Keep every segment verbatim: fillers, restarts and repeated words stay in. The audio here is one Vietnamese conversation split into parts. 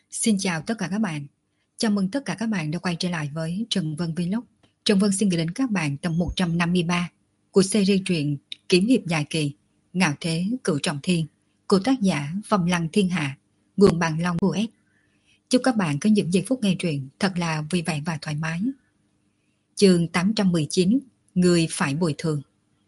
Xin chào tất cả các bạn. Chào mừng tất cả các bạn đã quay trở lại với Trần Vân Vlog. Trần Vân xin gửi đến các bạn tập một trăm năm mươi ba của series truyện Kiếm hiệp dài kỳ Ngạo thế cửu trọng thiên của tác giả Phong Lăng Thiên Hạ, nguồn Bằng Long u ét. Chúc các bạn có những giây phút nghe truyện thật là vui vẻ và thoải mái. Chương tám trăm mười chín, Người phải bồi thường.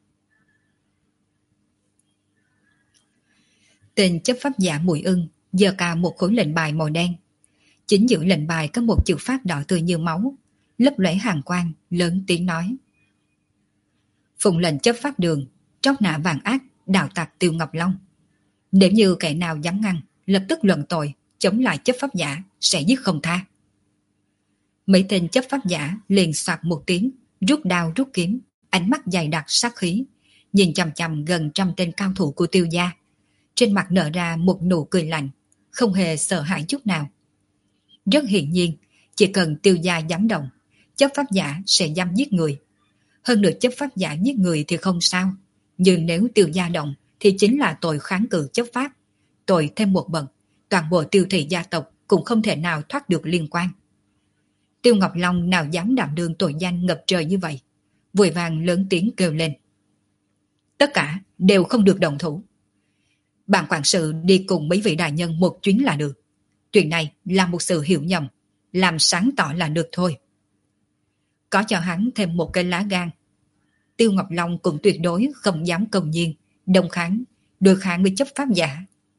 Tên chấp pháp giả Mùi Ưng giơ cao một khối lệnh bài màu đen. Chính giữa lệnh bài có một chữ phát đỏ tươi như máu, lấp lóe hàn quang, lớn tiếng nói: Phụng lệnh chấp pháp đường, trót nã vàng ác, đạo tặc Tiêu Ngọc Long. Nếu như kẻ nào dám ngăn, lập tức luận tội, chống lại chấp pháp giả, sẽ giết không tha. Mấy tên chấp pháp giả liền soạt một tiếng, rút đao rút kiếm, ánh mắt dày đặc sát khí, nhìn chằm chằm gần trăm tên cao thủ của Tiêu gia. Trên mặt nở ra một nụ cười lạnh, không hề sợ hãi chút nào. Rất hiển nhiên, chỉ cần Tiêu gia dám động, chấp pháp giả sẽ dám giết người. Hơn nữa chấp pháp giả giết người thì không sao, nhưng nếu Tiêu gia động thì chính là tội kháng cự chấp pháp. Tội thêm một bậc, toàn bộ Tiêu thị gia tộc cũng không thể nào thoát được liên quan. Tiêu Ngọc Long nào dám đảm đương tội danh ngập trời như vậy, vội vàng lớn tiếng kêu lên: Tất cả đều không được đồng thủ. Bạn quản sự đi cùng mấy vị đại nhân một chuyến là được. Chuyện này là một sự hiểu nhầm, làm sáng tỏ là được thôi. Có cho hắn thêm một cái lá gan, Tiêu Ngọc Long cũng tuyệt đối không dám công nhiên đồng kháng, đối kháng với chấp pháp giả.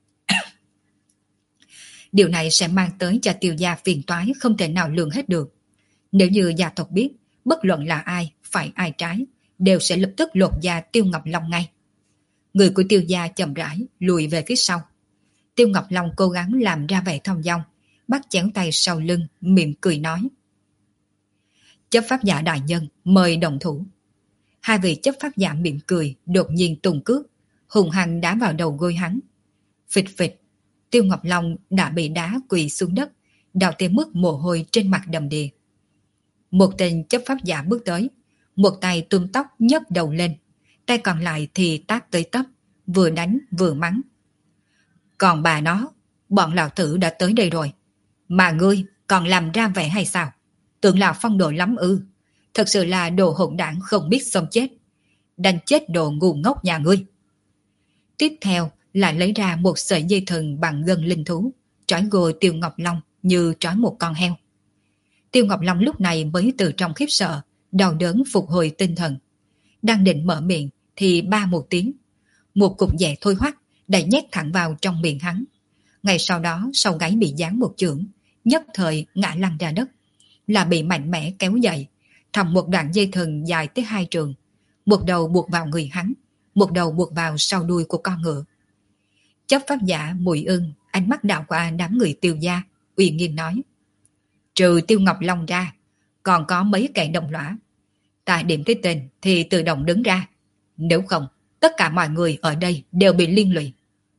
Điều này sẽ mang tới cho Tiêu gia phiền toái không thể nào lường hết được. Nếu như gia tộc biết, bất luận là ai, phải ai trái, đều sẽ lập tức lột da Tiêu Ngọc Long ngay. Người của Tiêu gia chậm rãi lùi về phía sau. Tiêu Ngọc Long cố gắng làm ra vẻ thong dong, bắt chéo tay sau lưng, mỉm cười nói: Chấp pháp giả đại nhân, mời đồng thủ. Hai vị chấp pháp giả mỉm cười, đột nhiên tung cước, hùng hăng đá vào đầu gối hắn. Phịch phịch, Tiêu Ngọc Long đã bị đá quỳ xuống đất, đào tới mức mồ hôi trên mặt đầm đìa. Một tên chấp pháp giả bước tới, một tay túm tóc nhấc đầu lên, tay còn lại thì tát tới tấp, vừa đánh vừa mắng: Còn bà nó, bọn lão tử đã tới đây rồi, mà ngươi còn làm ra vẻ hay sao? Tưởng là phong độ lắm ư? Thật sự là đồ hỗn đảng không biết sống chết, đánh chết đồ ngu ngốc nhà ngươi. Tiếp theo lại lấy ra một sợi dây thừng bằng gân linh thú, trói gô Tiêu Ngọc Long như trói một con heo. Tiêu Ngọc Long lúc này mới từ trong khiếp sợ, đau đớn phục hồi tinh thần. Đang định mở miệng thì ba một tiếng, một cục dẻ thôi hoắt đã nhét thẳng vào trong miệng hắn. Ngay sau đó sau gáy bị giáng một chưởng, nhất thời ngã lăn ra đất, là bị mạnh mẽ kéo dậy, thòng một đoạn dây thừng dài tới hai trường, một đầu buộc vào người hắn, một đầu buộc vào sau đuôi của con ngựa. Chấp pháp giả Mùi Ưng ánh mắt đảo qua đám người Tiêu gia, uy nghiêm nói: Trừ Tiêu Ngọc Long ra, còn có mấy kẻ đồng lõa. Ta điểm tới tên thì tự động đứng ra, nếu không tất cả mọi người ở đây đều bị liên lụy.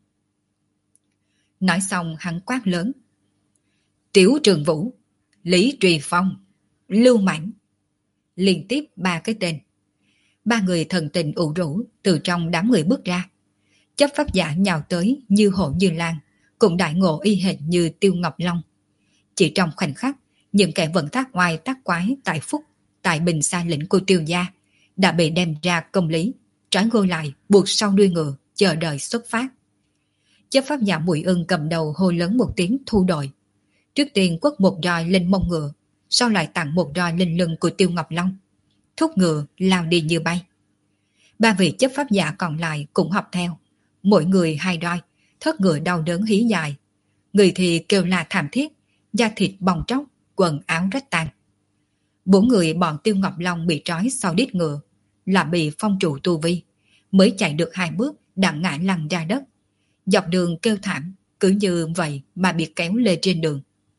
Nói xong hắn quát lớn: Tiếu Trường Vũ, Lý Trì Phong, Lưu Mãnh. Liên tiếp ba cái tên. Ba người thần tình ủ rũ từ trong đám người bước ra. Chấp pháp giả nhào tới như hổ như lan, cũng đại ngộ y hệt như Tiêu Ngọc Long. Chỉ trong khoảnh khắc, những kẻ vận tác oai tác quái tại Phúc, tại Bình Sa lĩnh của Tiêu gia đã bị đem ra công lý, trói gô lại buộc sau đuôi ngựa, chờ đợi xuất phát. Chấp pháp giả Mùi Ưng cầm đầu hô lớn một tiếng thu đội. Trước tiên quất một roi lên mông ngựa, sau lại tặng một roi lên lưng của Tiêu Ngọc Long, thúc ngựa lao đi như bay. Ba vị chấp pháp giả còn lại cũng học theo, mỗi người hai roi, thớt ngựa đau đớn hí dài. Người thì kêu la thảm thiết, da thịt bong tróc, quần áo rách tan. Bốn người bọn Tiêu Ngọc Long bị trói sau đít ngựa, là bị phong trụ tu vi, mới chạy được hai bước đã ngã lăn ra đất. Dọc đường kêu thảm, cứ như vậy mà bị kéo lê trên đường.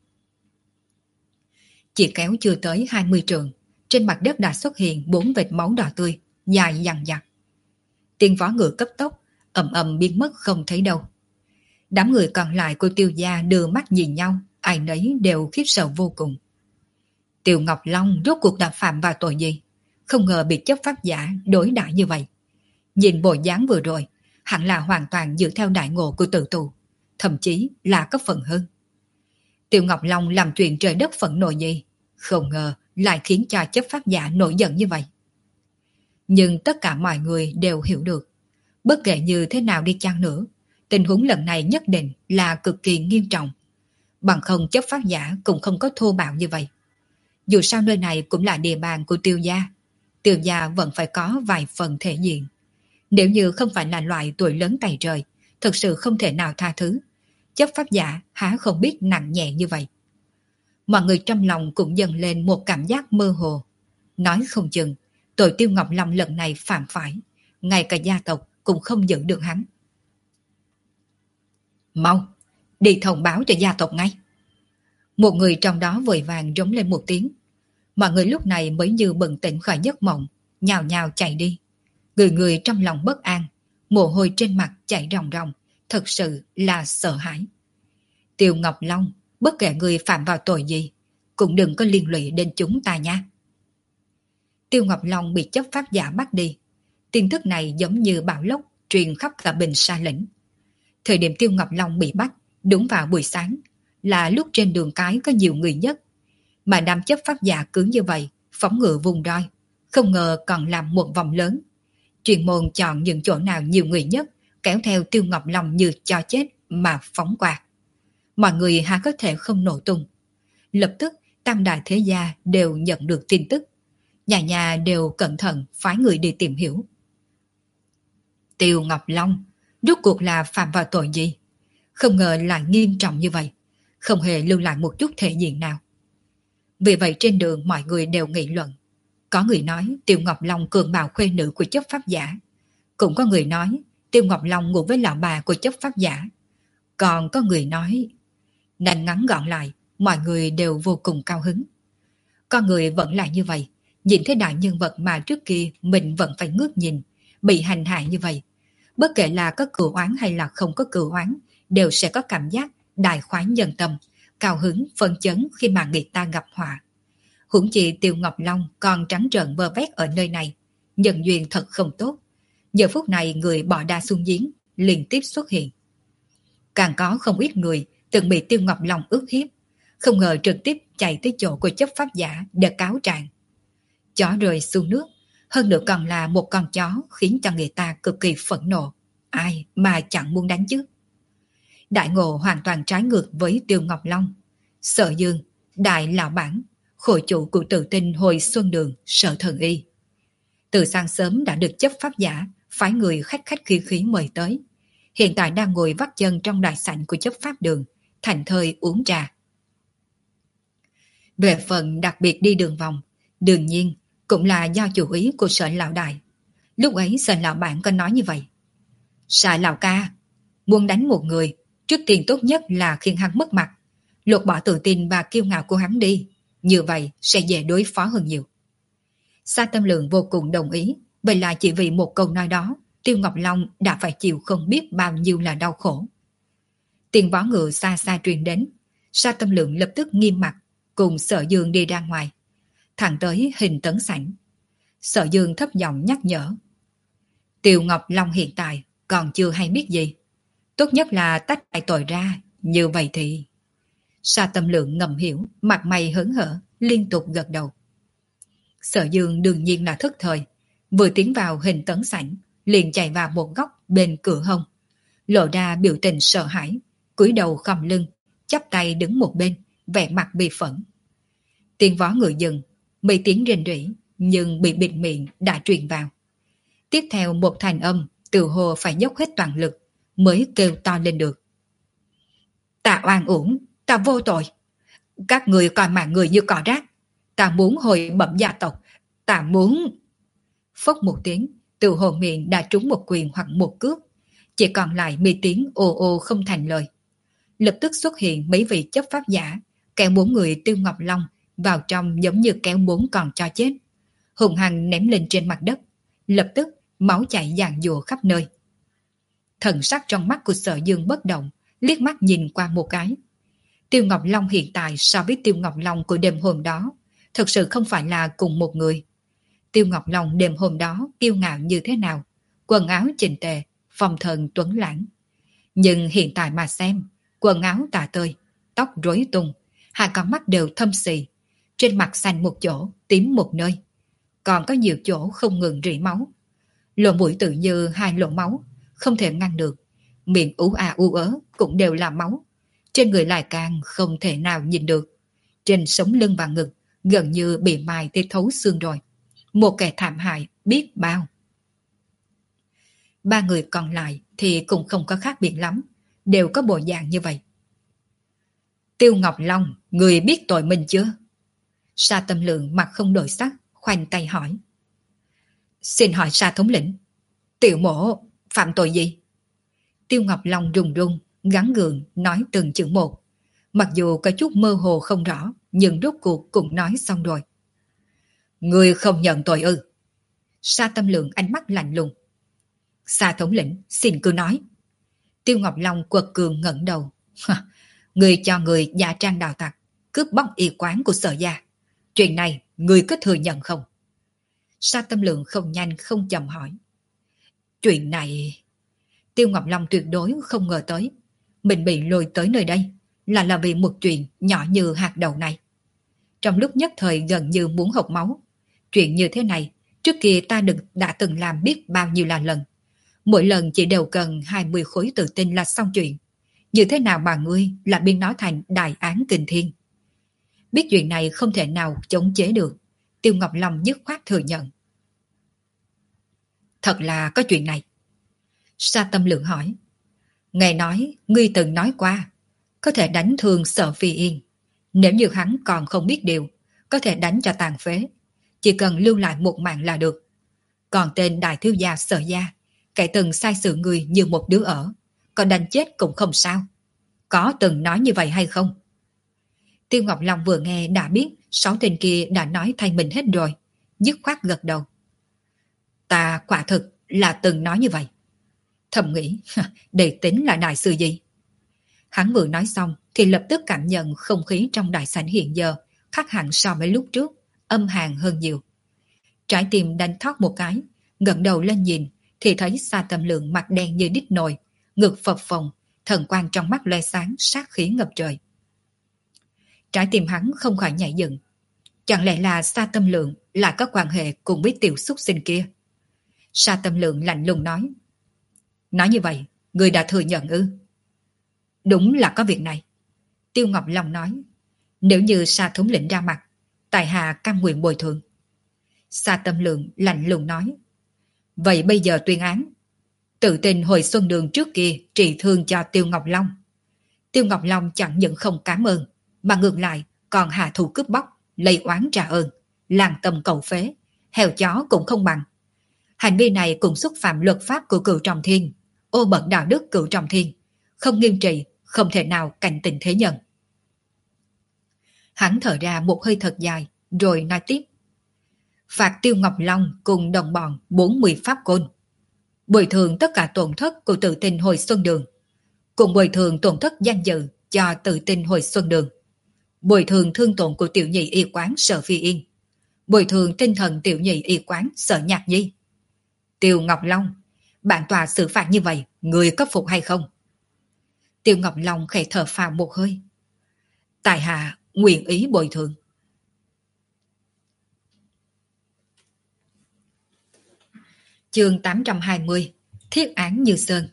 Chỉ kéo chưa tới hai mươi trượng, trên mặt đất đã xuất hiện bốn vệt máu đỏ tươi, dài dằng dặc. Tiếng vó ngựa cấp tốc, ầm ầm biến mất không thấy đâu. Đám người còn lại của Tiêu gia đưa mắt nhìn nhau, ai nấy đều khiếp sợ vô cùng. Tiêu Ngọc Long rốt cuộc đã phạm vào tội gì? Không ngờ bị chấp pháp giả đối đãi như vậy. Nhìn bộ dáng vừa rồi, hẳn là hoàn toàn dựa theo đại ngộ của tự tù, thậm chí là có phần hơn. Tiêu Ngọc Long làm chuyện trời đất phẫn nộ gì, không ngờ lại khiến cho chấp pháp giả nổi giận như vậy. Nhưng tất cả mọi người đều hiểu được, bất kể như thế nào đi chăng nữa, tình huống lần này nhất định là cực kỳ nghiêm trọng. Bằng không chấp pháp giả cũng không có thô bạo như vậy. Dù sao nơi này cũng là địa bàn của Tiêu gia, Tiêu gia vẫn phải có vài phần thể diện. Nếu như không phải là loại tuổi lớn tày trời, thực sự không thể nào tha thứ. Chấp pháp giả há không biết nặng nhẹ như vậy. Mọi người trong lòng cũng dần lên một cảm giác mơ hồ. Nói không chừng, tội Tiêu Ngọc Long lần này phạm phải, ngay cả gia tộc cũng không giữ được hắn. Mau, đi thông báo cho gia tộc ngay. Một người trong đó vội vàng rống lên một tiếng. Mọi người lúc này mới như bừng tỉnh khỏi giấc mộng, nhào nhào chạy đi. Người người trong lòng bất an, mồ hôi trên mặt chảy ròng ròng, thật sự là sợ hãi. Tiêu Ngọc Long, bất kể người phạm vào tội gì, cũng đừng có liên lụy đến chúng ta nha. Tiêu Ngọc Long bị chấp pháp giả bắt đi. Tin tức này giống như bão lốc truyền khắp cả Bình Sa lĩnh. Thời điểm Tiêu Ngọc Long bị bắt, đúng vào buổi sáng, là lúc trên đường cái có nhiều người nhất. Mà đám chấp pháp giả cứ như vậy, phóng ngựa vùng roi, không ngờ còn làm một vòng lớn. Chuyên môn chọn những chỗ nào nhiều người nhất, kéo theo Tiêu Ngọc Long như cho chết mà phóng qua. Mọi người há có thể không nổ tung. Lập tức, tam đại thế gia đều nhận được tin tức. Nhà nhà đều cẩn thận phái người đi tìm hiểu. Tiêu Ngọc Long, rốt cuộc là phạm vào tội gì? Không ngờ lại nghiêm trọng như vậy, không hề lưu lại một chút thể diện nào. Vì vậy trên đường mọi người đều nghị luận. Có người nói Tiêu Ngọc Long cường bạo khuê nữ của chấp pháp giả. Cũng có người nói Tiêu Ngọc Long ngủ với lão bà của chấp pháp giả. Còn có người nói... Nên ngắn gọn lại, mọi người đều vô cùng cao hứng. Con người vẫn là như vậy, nhìn thấy đại nhân vật mà trước kia mình vẫn phải ngước nhìn, bị hành hạ như vậy. Bất kể là có cừu oán hay là không có cừu oán, đều sẽ có cảm giác đại khoái nhân tâm, cao hứng, phân chấn khi mà người ta gặp họa. Huống chi Tiêu Ngọc Long còn trắng trợn vơ vét ở nơi này, nhân duyên thật không tốt. Giờ phút này người bỏ đa xuống giếng liên tiếp xuất hiện. Càng có không ít người từng bị Tiêu Ngọc Long ức hiếp, không ngờ trực tiếp chạy tới chỗ của chấp pháp giả để cáo trạng. Chó rơi xuống nước, hơn nữa còn là một con chó khiến cho người ta cực kỳ phẫn nộ. Ai mà chẳng muốn đánh chứ? Đại Ngộ hoàn toàn trái ngược với Tiêu Ngọc Long. Sở Dương, Đại Lão Bản, khổ chủ của Tự Tinh hồi Xuân Đường, Sở Thần Y. Từ sáng sớm đã được chấp pháp giả phái người khách khách khí khí mời tới. Hiện tại đang ngồi vắt chân trong đại sảnh của chấp pháp đường, thành thơi uống trà. Về phần đặc biệt đi đường vòng, đương nhiên cũng là do chủ ý của Sở Lão Đại. Lúc ấy Sở Lão Bản có nói như vậy. Sở Lão Ca, muốn đánh một người, trước tiên tốt nhất là khiến hắn mất mặt, lột bỏ tự tin và kiêu ngạo của hắn đi, như vậy sẽ dễ đối phó hơn nhiều. Sa Tâm Lượng vô cùng đồng ý, vậy là chỉ vì một câu nói đó, Tiêu Ngọc Long đã phải chịu không biết bao nhiêu là đau khổ. Tiếng vó ngựa xa xa truyền đến, Sa Tâm Lượng lập tức nghiêm mặt, cùng Sở Dương đi ra ngoài, thẳng tới Hình Tấn sảnh. Sở Dương thấp giọng nhắc nhở. Tiêu Ngọc Long hiện tại còn chưa hay biết gì, tốt nhất là tách hai tội ra, như vậy thì... Sa Tâm Lượng ngầm hiểu, mặt mày hớn hở, liên tục gật đầu. Sở Dương đương nhiên là thất thời, vừa tiến vào Hình Tấn sảnh, liền chạy vào một góc bên cửa hông, lộ ra biểu tình sợ hãi, cúi đầu khom lưng, chắp tay đứng một bên, vẻ mặt bi phẫn. Tiếng vó ngựa dừng, mấy tiếng rền rỉ, nhưng bị bịt miệng đã truyền vào. Tiếp theo một thành âm, từ hồ phải dốc hết toàn lực, mới kêu to lên được. Ta oan uổng, ta vô tội. Các người coi mạng người như cỏ rác. Ta muốn hồi bẩm gia tộc, ta muốn... Phốc một tiếng, từ hồ miệng đã trúng một quyền hoặc một cước, chỉ còn lại mấy tiếng ồ ồ không thành lời. Lập tức xuất hiện mấy vị chấp pháp giả, kéo bốn người Tiêu Ngọc Long vào trong giống như kéo bốn con cho chết, hùng hăng ném lên trên mặt đất. Lập tức máu chảy giàn giụa khắp nơi. Thần sắc trong mắt của Sở Dương bất động, liếc mắt nhìn qua một cái. Tiêu Ngọc Long hiện tại so với Tiêu Ngọc Long của đêm hôm đó, thực sự không phải là cùng một người. Tiêu Ngọc Long đêm hôm đó kiêu ngạo như thế nào, quần áo chỉnh tề, phong thần tuấn lãng. Nhưng hiện tại mà xem, quần áo tà tơi, tóc rối tung, hai con mắt đều thâm xì, trên mặt xanh một chỗ, tím một nơi, còn có nhiều chỗ không ngừng rỉ máu. Lỗ mũi tự như hai lỗ máu, không thể ngăn được, miệng ú à u ớ cũng đều là máu, trên người lại càng không thể nào nhìn được. Trên sống lưng và ngực gần như bị mài tới thấu xương rồi, một kẻ thảm hại biết bao. Ba người còn lại thì cũng không có khác biệt lắm, đều có bộ dạng như vậy. Tiêu Ngọc Long, người biết tội mình chưa? Sa Tâm Lượng mặt không đổi sắc, khoanh tay hỏi. Xin hỏi Sa thống lĩnh, tiểu mổ phạm tội gì? Tiêu Ngọc Long run run, gắng gượng nói từng chữ một. Mặc dù có chút mơ hồ không rõ, nhưng rốt cuộc cũng nói xong rồi. Người không nhận tội ư? Sa Tâm Lượng ánh mắt lạnh lùng. Sa thống lĩnh, xin cứ nói. Tiêu Ngọc Long quật cường ngẩng đầu. Người cho người giả trang đào tặc, cướp bóc y quán của Sở gia. Chuyện này, người có thừa nhận không? Sa Tâm Lượng không nhanh không chậm hỏi. Chuyện này... Tiêu Ngọc Long tuyệt đối không ngờ tới. Mình bị lôi tới nơi đây là là vì một chuyện nhỏ như hạt đậu này. Trong lúc nhất thời gần như muốn hộc máu. Chuyện như thế này, trước kia ta đừng đã từng làm biết bao nhiêu là lần. Mỗi lần chỉ đều cần hai mươi khối tự tin là xong chuyện. Như thế nào mà ngươi lại biến nó thành đại án kinh thiên? Biết chuyện này không thể nào chống chế được, Tiêu Ngọc Long dứt khoát thừa nhận. Thật là có chuyện này. Sa Tâm Lượng hỏi. Nghe nói, ngươi từng nói qua, có thể đánh thương Sở Phi Yên. Nếu như hắn còn không biết điều, có thể đánh cho tàn phế. Chỉ cần lưu lại một mạng là được. Còn tên đại thiếu gia Sở gia, kẻ từng sai sự người như một đứa ở, còn đánh chết cũng không sao. Có từng nói như vậy hay không? Tiêu Ngọc Long vừa nghe đã biết sáu tên kia đã nói thay mình hết rồi, dứt khoát gật đầu. Ta quả thực là từng nói như vậy. Thầm nghĩ, để tính là đại sự gì? Hắn vừa nói xong thì lập tức cảm nhận không khí trong đại sảnh hiện giờ khác hẳn so với lúc trước, âm hàn hơn nhiều. Trái tim đánh thót một cái, ngẩng đầu lên nhìn thì thấy Sa Tâm Lượng mặt đen như đít nồi, ngực phập phồng, thần quang trong mắt loe sáng, sát khí ngập trời. Trái tim hắn không khỏi nhảy dựng. Chẳng lẽ là Sa Tâm Lượng lại có quan hệ cùng với tiểu xúc sinh kia? Sa Tâm Lượng lạnh lùng nói. Nói như vậy, người đã thừa nhận ư? Đúng là có việc này. Tiêu Ngọc Long nói. Nếu như Sa thống lĩnh ra mặt, tại hạ cam nguyện bồi thường. Sa Tâm Lượng lạnh lùng nói. Vậy bây giờ tuyên án. Tự tin hồi xuân đường trước kia trị thương cho Tiêu Ngọc Long. Tiêu Ngọc Long chẳng những không cảm ơn, mà ngược lại còn hạ thủ cướp bóc, lấy oán trả ơn, làng tâm cầu phế, heo chó cũng không bằng. Hành vi này cũng xúc phạm luật pháp của Cửu Trọng Thiên, ô bẩn đạo đức Cửu Trọng Thiên, không nghiêm trị, không thể nào cảnh tình thế nhân. Hắn thở ra một hơi thật dài, rồi nói tiếp. Phạt Tiêu Ngọc Long cùng đồng bọn bốn mươi pháp côn. Bồi thường tất cả tổn thất của Tự Tin hồi xuân đường. Cùng bồi thường tổn thất danh dự cho Tự Tin hồi xuân đường. Bồi thường thương tổn của tiểu nhị y quán Sở Phi Yên. Bồi thường tinh thần tiểu nhị y quán Sở Nhạc Nhi. Tiêu Ngọc Long, bản tòa xử phạt như vậy, người có phục hay không? Tiêu Ngọc Long khẽ thở phào một hơi. Tại hạ nguyện ý bồi thường. Chương tám trăm hai mươi. Thiết án Như Sơn.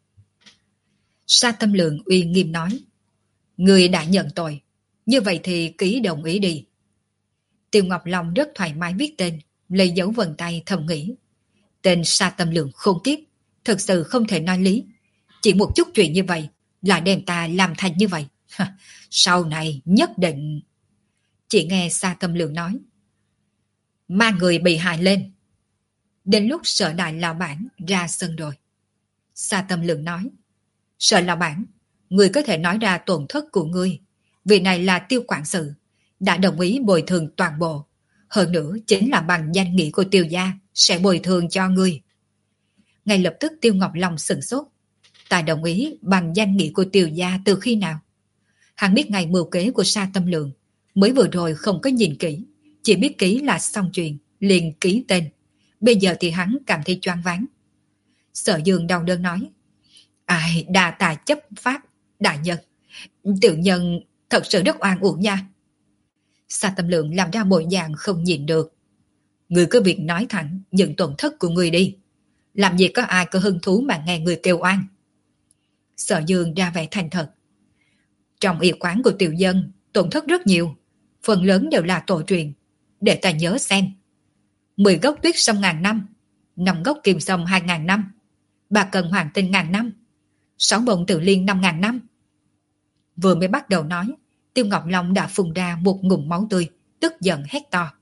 Sa Tâm Lượng uy nghiêm nói. Người đã nhận tội, như vậy thì ký đồng ý đi. Tiêu Ngọc Long rất thoải mái viết tên, lấy dấu vân tay thầm nghĩ. Tên Sa Tâm Lượng khôn kiếp, thực sự không thể nói lý. Chỉ một chút chuyện như vậy, lại đem ta làm thành như vậy. Sau này nhất định... Chỉ nghe Sa Tâm Lượng nói. Mang người bị hại lên. Đến lúc Sở đại lão bản ra sân rồi. Sa Tâm Lượng nói. Sở lão bản, người có thể nói ra tổn thất của ngươi. Vì này là Tiêu quản sự, đã đồng ý bồi thường toàn bộ. Hơn nữa chính là bằng danh nghĩa của Tiêu gia sẽ bồi thường cho ngươi. Ngay lập tức Tiêu Ngọc Long sửng sốt. Ta đồng ý bằng danh nghĩa của Tiêu gia từ khi nào? Hắn biết ngày mưu kế của Sa Tâm Lượng, mới vừa rồi không có nhìn kỹ, chỉ biết ký là xong chuyện, liền ký tên. Bây giờ thì hắn cảm thấy choáng váng. Sở Dương đau đớn nói. Ai đa tài chấp pháp, đại nhân. Tiểu nhân thật sự rất oan uổng nha. Sa Tâm Lượng làm ra bộ dạng không nhìn được. Người cứ việc nói thẳng những tổn thất của người đi. Làm gì có ai có hứng thú mà nghe người kêu oan. Sở Dương ra vẻ thành thật. Trong y quán của tiểu dân, tổn thất rất nhiều. Phần lớn đều là tổ truyền. Để ta nhớ xem. Mười gốc tuyết sông ngàn năm, năm gốc kim sông hai ngàn năm, ba cần hoàng tinh ngàn năm, sáu bông tự liên năm ngàn năm. Vừa mới bắt đầu nói, Tiêu Ngọc Long đã phun ra một ngụm máu tươi, tức giận hét to.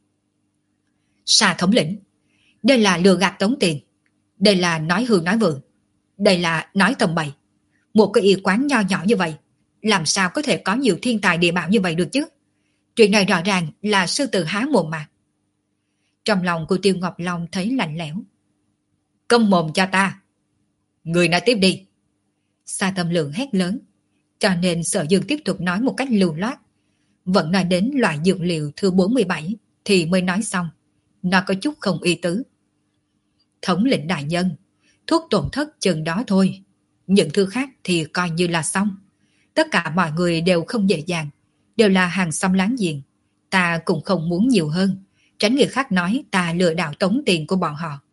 Sa thống lĩnh, đây là lừa gạt tống tiền, đây là nói hư nói vượng, đây là nói tầm bậy. Một cái y quán nho nhỏ như vậy, làm sao có thể có nhiều thiên tài địa bảo như vậy được chứ? Chuyện này rõ ràng là sư tử há mồm mà. Trong lòng của Tiêu Ngọc Long thấy lạnh lẽo. Câm mồm cho ta. Người nói tiếp đi. Sa Tâm Lượng hét lớn. Cho nên Sở Dương tiếp tục nói một cách lưu loát. Vẫn nói đến loại dược liệu thứ bốn mươi bảy thì mới nói xong. Nó có chút không ý tứ. Thống lĩnh đại nhân, thuốc tổn thất chừng đó thôi. Những thứ khác thì coi như là xong. Tất cả mọi người đều không dễ dàng. Đều là hàng xóm láng giềng. Ta cũng không muốn nhiều hơn. Tránh người khác nói ta lừa đảo tống tiền của bọn họ.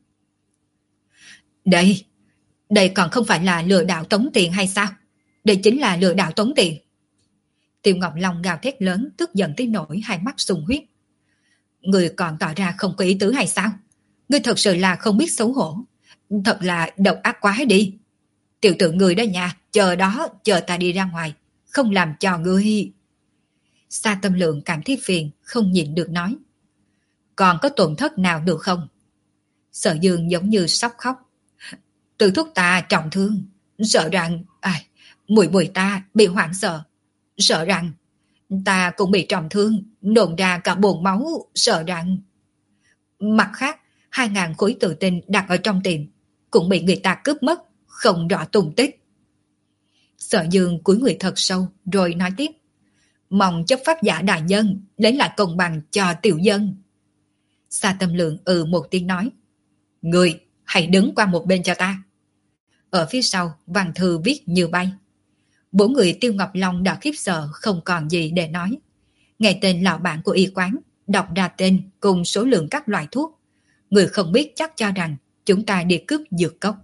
Đây, đây còn không phải là lừa đảo tống tiền hay sao? Đây chính là lừa đảo tống tiền. Tiêu Ngọc Long gào thét lớn, tức giận tới nỗi hai mắt sùng huyết. Người còn tỏ ra không có ý tứ hay sao? Ngươi thật sự là không biết xấu hổ. Thật là độc ác quá đi. Tiểu tử người đó nha, chờ đó, chờ ta đi ra ngoài. Không làm cho ngươi. Sa Tâm Lượng cảm thấy phiền, không nhịn được nói. Còn có tổn thất nào được không? Sở Dương giống như sắp khóc. Từ thuốc ta trọng thương, sợ rằng à, mùi mùi ta bị hoảng sợ, sợ rằng ta cũng bị trọng thương, nôn ra cả bồn máu, sợ rằng mặt khác hai ngàn khối tự tinh đặt ở trong tiệm cũng bị người ta cướp mất, không rõ tung tích. Sở Dương cúi người thật sâu rồi nói tiếp. Mong chấp pháp giả đại nhân lấy lại công bằng cho tiểu dân. Sa Tâm Lượng ừ một tiếng nói. Người hãy đứng qua một bên cho ta. Ở phía sau văn thư viết như bay. Bốn người Tiêu Ngọc Long đã khiếp sợ không còn gì để nói. Nghe tên lão bản của y quán, đọc ra tên cùng số lượng các loại thuốc. Người không biết chắc cho rằng chúng ta đi cướp dược cốc.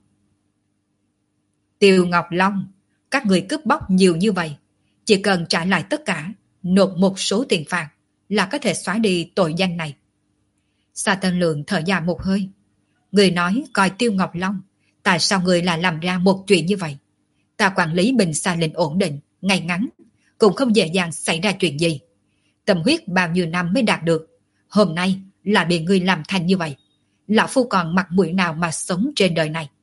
Tiêu Ngọc Long, các người cướp bóc nhiều như vậy, chỉ cần trả lại tất cả, nộp một số tiền phạt là có thể xóa đi tội danh này. Sa Tâm Lượng thở dài một hơi. Người nói coi Tiêu Ngọc Long, tại sao người lại làm ra một chuyện như vậy? Ta quản lý Bình Sa Linh ổn định, ngay ngắn, cũng không dễ dàng xảy ra chuyện gì. Tâm huyết bao nhiêu năm mới đạt được, hôm nay là bị người làm thành như vậy. Lão phu còn mặt mũi nào mà sống trên đời này?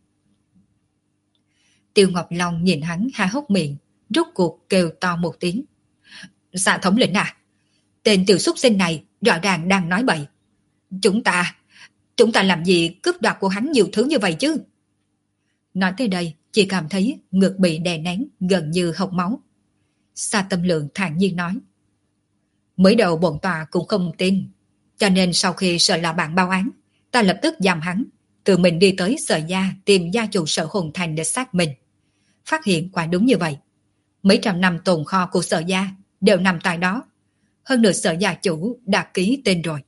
Tiêu Ngọc Long nhìn hắn há hốc miệng, rốt cuộc kêu to một tiếng. Dạ thống lĩnh à, tên tiểu súc sinh này rõ ràng đang nói bậy. Chúng ta, chúng ta làm gì cướp đoạt của hắn nhiều thứ như vậy chứ? Nói tới đây, chỉ cảm thấy ngực bị đè nén gần như hộc máu. Sa Tâm Lượng thản nhiên nói. Mới đầu bổn tòa cũng không tin, cho nên sau khi Sở lão bản báo án, ta lập tức giam hắn, tự mình đi tới Sở gia tìm gia chủ Sở Hồn Thành để xác minh. Phát hiện quả đúng như vậy. Mấy trăm năm tồn kho của Sở gia đều nằm tại đó. Hơn nữa Sở gia chủ đã ký tên rồi.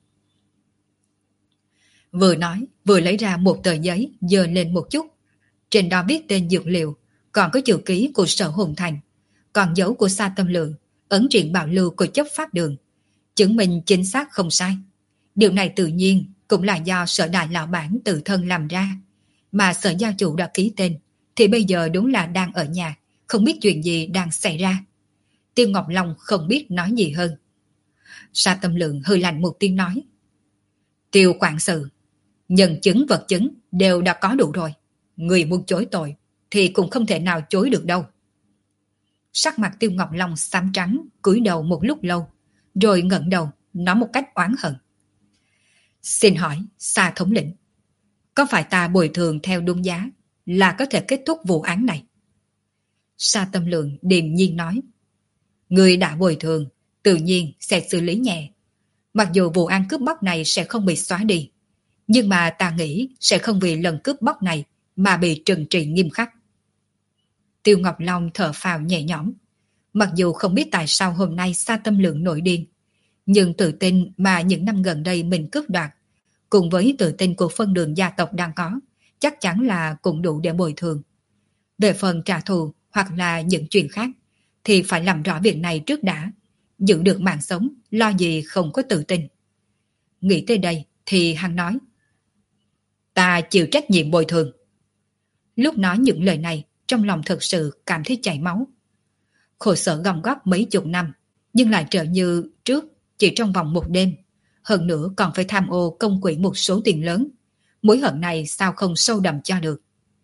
Vừa nói, vừa lấy ra một tờ giấy dơ lên một chút. Trên đó viết tên dược liệu, còn có chữ ký của Sở Hồn Thành, còn dấu của Sa Tâm Lượng, ấn truyện bảo lưu của chấp pháp đường, chứng minh chính xác không sai. Điều này tự nhiên cũng là do Sở đại lão bản tự thân làm ra, mà Sở gia chủ đã ký tên thì bây giờ đúng là đang ở nhà, không biết chuyện gì đang xảy ra. Tiêu Ngọc Long không biết nói gì hơn. Sa Tâm Lượng hừ lạnh một tiếng nói. Tiêu quản sự, nhân chứng vật chứng đều đã có đủ rồi. Người muốn chối tội thì cũng không thể nào chối được đâu. Sắc mặt Tiêu Ngọc Long xám trắng, cúi đầu một lúc lâu, rồi ngẩng đầu, nói một cách oán hận. Xin hỏi, Sa thống lĩnh, có phải ta bồi thường theo đúng giá là có thể kết thúc vụ án này? Sa Tâm Lượng điềm nhiên nói. Người đã bồi thường, tự nhiên sẽ xử lý nhẹ. Mặc dù vụ án cướp bóc này sẽ không bị xóa đi, nhưng mà ta nghĩ sẽ không vì lần cướp bóc này mà bị trừng trị nghiêm khắc. Tiêu Ngọc Long thở phào nhẹ nhõm. Mặc dù không biết tại sao hôm nay Sa Tâm Lượng nổi điên, nhưng tự tin mà những năm gần đây mình cướp đoạt, cùng với tự tin của phân đường gia tộc đang có, chắc chắn là cũng đủ để bồi thường. Về phần trả thù hoặc là những chuyện khác, thì phải làm rõ việc này trước đã. Giữ được mạng sống, lo gì không có tự tin. Nghĩ tới đây thì hắn nói, ta chịu trách nhiệm bồi thường. Lúc nói những lời này, trong lòng thật sự cảm thấy chảy máu. Khổ sở gom góp mấy chục năm, nhưng lại trở như trước chỉ trong vòng một đêm. Hơn nữa còn phải tham ô công quỹ một số tiền lớn. Mối hận này sao không sâu đậm cho được.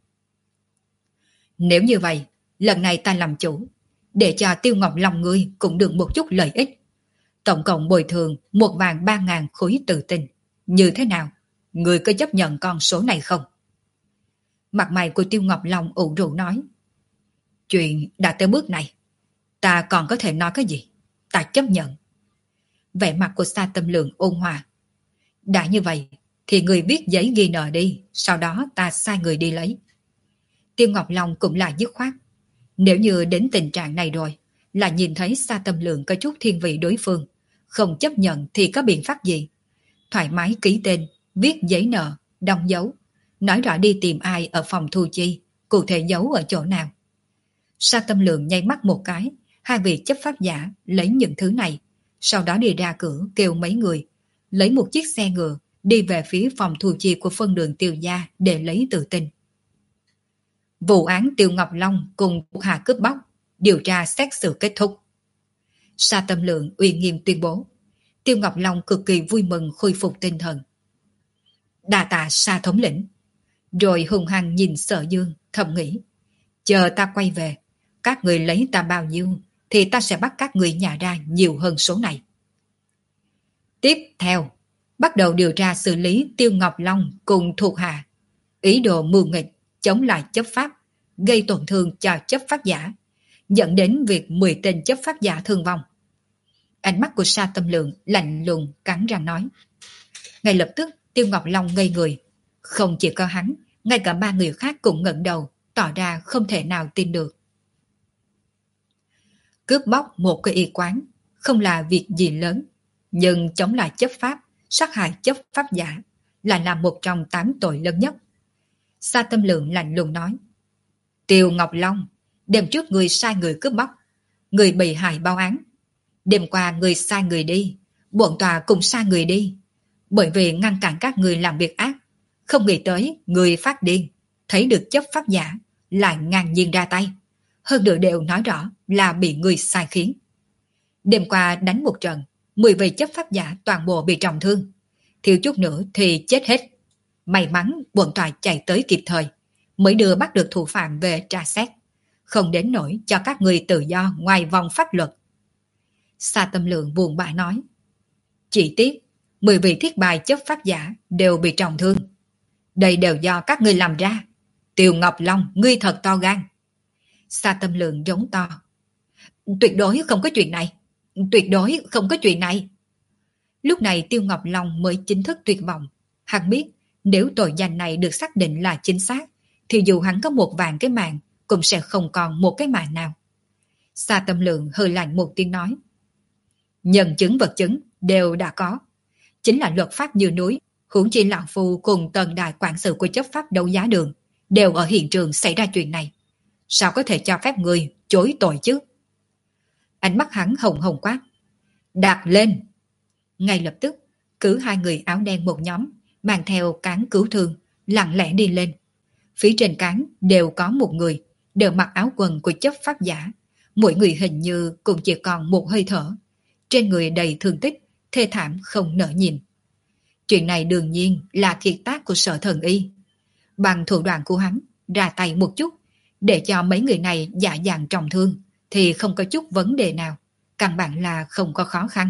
Nếu như vậy, lần này ta làm chủ, để cho Tiêu Ngọc Long ngươi cũng được một chút lợi ích. Tổng cộng bồi thường một vạn ba ngàn khối tự tin. Như thế nào? Ngươi có chấp nhận con số này không? Mặt mày của Tiêu Ngọc Long ủ rũ nói, chuyện đã tới bước này, ta còn có thể nói cái gì? Ta chấp nhận. Vẻ mặt của Sa Tâm Lượng ôn hòa. Đã như vậy, thì người viết giấy ghi nợ đi, sau đó ta sai người đi lấy. Tiêu Ngọc Long cũng là dứt khoát. Nếu như đến tình trạng này rồi, là nhìn thấy Sa Tâm Lượng có chút thiên vị đối phương, không chấp nhận thì có biện pháp gì? Thoải mái ký tên, viết giấy nợ, đóng dấu, nói rõ đi tìm ai ở phòng thu chi, cụ thể giấu ở chỗ nào. Sa Tâm Lượng nháy mắt một cái, hai vị chấp pháp giả lấy những thứ này, sau đó đi ra cửa kêu mấy người, lấy một chiếc xe ngựa, đi về phía phòng thu chi của phân đường Tiêu gia để lấy tự tin. Vụ án Tiêu Ngọc Long cùng thuộc hạ cướp bóc, điều tra xét xử kết thúc. Sa Tâm Lượng uy nghiêm tuyên bố. Tiêu Ngọc Long cực kỳ vui mừng khôi phục tinh thần. Đa tạ Sa thống lĩnh. Rồi hùng hăng nhìn Sở Dương, thầm nghĩ, chờ ta quay về, các người lấy ta bao nhiêu thì ta sẽ bắt các người nhả ra nhiều hơn số này. Tiếp theo, bắt đầu điều tra xử lý Tiêu Ngọc Long cùng thuộc hạ, ý đồ mưu nghịch, chống lại chấp pháp, gây tổn thương cho chấp pháp giả, dẫn đến việc mười tên chấp pháp giả thương vong. Ánh mắt của Sa Tâm Lượng lạnh lùng cắn răng nói. Ngay lập tức Tiêu Ngọc Long ngây người, không chỉ có hắn, ngay cả ba người khác cũng ngẩng đầu, tỏ ra không thể nào tin được. Cướp bóc một cái y quán không là việc gì lớn, nhưng chống lại chấp pháp, sát hại chấp pháp giả là làm một trong tám tội lớn nhất. Sa Tâm Lượng lạnh lùng nói. Tiêu Ngọc Long, đêm trước người sai người cướp bóc, người bị hại báo án. Đêm qua người sai người đi, bổn tòa cùng sai người đi, bởi vì ngăn cản các người làm việc ác. Không nghĩ tới người phát điên, thấy được chấp pháp giả, lại ngang nhiên ra tay. Hơn nữa đều nói rõ là bị người sai khiến. Đêm qua đánh một trận, mười vị chấp pháp giả toàn bộ bị trọng thương, thiếu chút nữa thì chết hết. May mắn bổn tòa chạy tới kịp thời, mới đưa bắt được thủ phạm về tra xét, không đến nỗi cho các người tự do ngoài vòng pháp luật. Sa Tâm Lượng buồn bã nói. Chỉ tiếc, mười vị thiết bài chấp pháp giả đều bị trọng thương. Đây đều do các ngươi làm ra. Tiêu Ngọc Long, ngươi thật to gan. Sa Tâm Lượng giống to. Tuyệt đối không có chuyện này. Tuyệt đối không có chuyện này. Lúc này Tiêu Ngọc Long mới chính thức tuyệt vọng. Hắn biết nếu tội danh này được xác định là chính xác, thì dù hắn có một vạn cái mạng, cũng sẽ không còn một cái mạng nào. Sa Tâm Lượng hơi lạnh một tiếng nói. Nhân chứng vật chứng đều đã có. Chính là luật pháp như núi, huống chi lão phu cùng tần đại quản sự của chấp pháp đấu giá đường đều ở hiện trường xảy ra chuyện này. Sao có thể cho phép người chối tội chứ? Ánh mắt hắn hồng hồng quát. Đạp lên! Ngay lập tức, cứ hai người áo đen một nhóm, mang theo cán cứu thương, lặng lẽ đi lên. Phía trên cán đều có một người, đều mặc áo quần của chấp pháp giả. Mỗi người hình như cũng chỉ còn một hơi thở. Trên người đầy thương tích, thê thảm không nỡ nhìn. Chuyện này đương nhiên là kiệt tác của Sở Thần Y. Bằng thủ đoạn của hắn, ra tay một chút, để cho mấy người này dạ dàng trọng thương, thì không có chút vấn đề nào. Căn bản là không có khó khăn.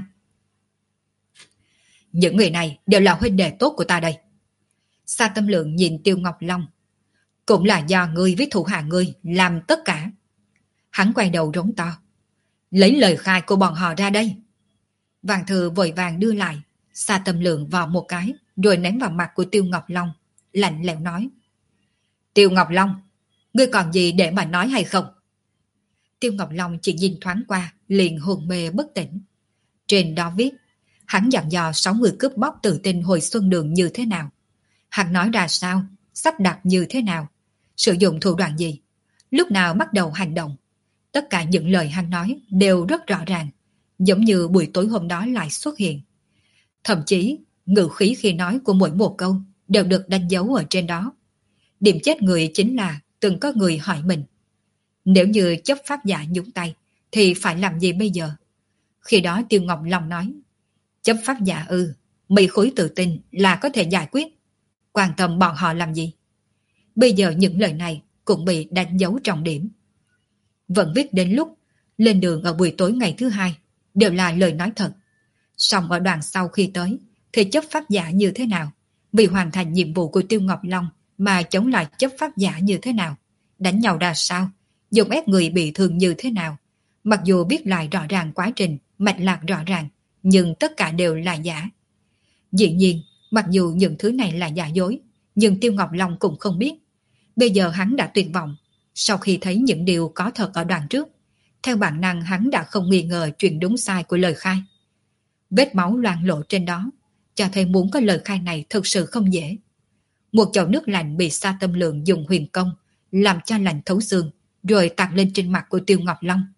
Những người này đều là huynh đệ tốt của ta đây. Sa Tâm Lượng nhìn Tiêu Ngọc Long. Cũng là do ngươi với thủ hạ ngươi làm tất cả. Hắn quay đầu rống to. Lấy lời khai của bọn họ ra đây. Vàng Thư vội vàng đưa lại. Sa Tâm Lượng vào một cái, rồi ném vào mặt của Tiêu Ngọc Long, lạnh lẽo nói. Tiêu Ngọc Long, ngươi còn gì để mà nói hay không? Tiêu Ngọc Long chỉ nhìn thoáng qua, liền hôn mê bất tỉnh. Trên đó viết, hắn dặn dò sáu người cướp bóc tự tin hồi xuân đường như thế nào. Hắn nói ra sao, sắp đặt như thế nào, sử dụng thủ đoạn gì, lúc nào bắt đầu hành động. Tất cả những lời hắn nói đều rất rõ ràng, giống như buổi tối hôm đó lại xuất hiện. Thậm chí, ngữ khí khi nói của mỗi một câu đều được đánh dấu ở trên đó. Điểm chết người chính là từng có người hỏi mình, nếu như chấp pháp giả nhúng tay thì phải làm gì bây giờ? Khi đó Tiêu Ngọc Long nói, chấp pháp giả ư, mị khối tự tin là có thể giải quyết, quan tâm bọn họ làm gì? Bây giờ những lời này cũng bị đánh dấu trọng điểm. Vẫn viết đến lúc lên đường ở buổi tối ngày thứ hai đều là lời nói thật. Xong ở đoạn sau khi tới thì chấp pháp giả như thế nào, vì hoàn thành nhiệm vụ của Tiêu Ngọc Long mà chống lại chấp pháp giả như thế nào, đánh nhau ra sao, dùng ép người bị thương như thế nào. Mặc dù biết lại rõ ràng quá trình, mạch lạc rõ ràng, nhưng tất cả đều là giả. Dĩ nhiên, mặc dù những thứ này là giả dối, nhưng Tiêu Ngọc Long cũng không biết. Bây giờ hắn đã tuyệt vọng, sau khi thấy những điều có thật ở đoạn trước, theo bản năng hắn đã không nghi ngờ chuyện đúng sai của lời khai. Vết máu loang lộ trên đó, cho thấy muốn có lời khai này thực sự không dễ. Một chậu nước lạnh bị Sa Tâm Lượng dùng huyền công làm cho lạnh thấu xương, rồi tạt lên trên mặt của Tiêu Ngọc Long.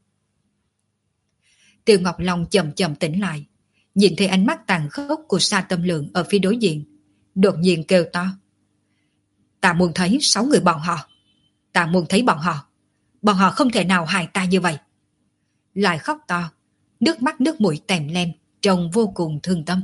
Tiêu Ngọc Long chậm chậm tỉnh lại, nhìn thấy ánh mắt tàn khốc của Sa Tâm Lượng ở phía đối diện, đột nhiên kêu to. Ta muốn thấy sáu người bọn họ. Ta muốn thấy bọn họ. Bọn họ không thể nào hại ta như vậy. Lại khóc to, nước mắt nước mũi tèm lem, trông vô cùng thương tâm.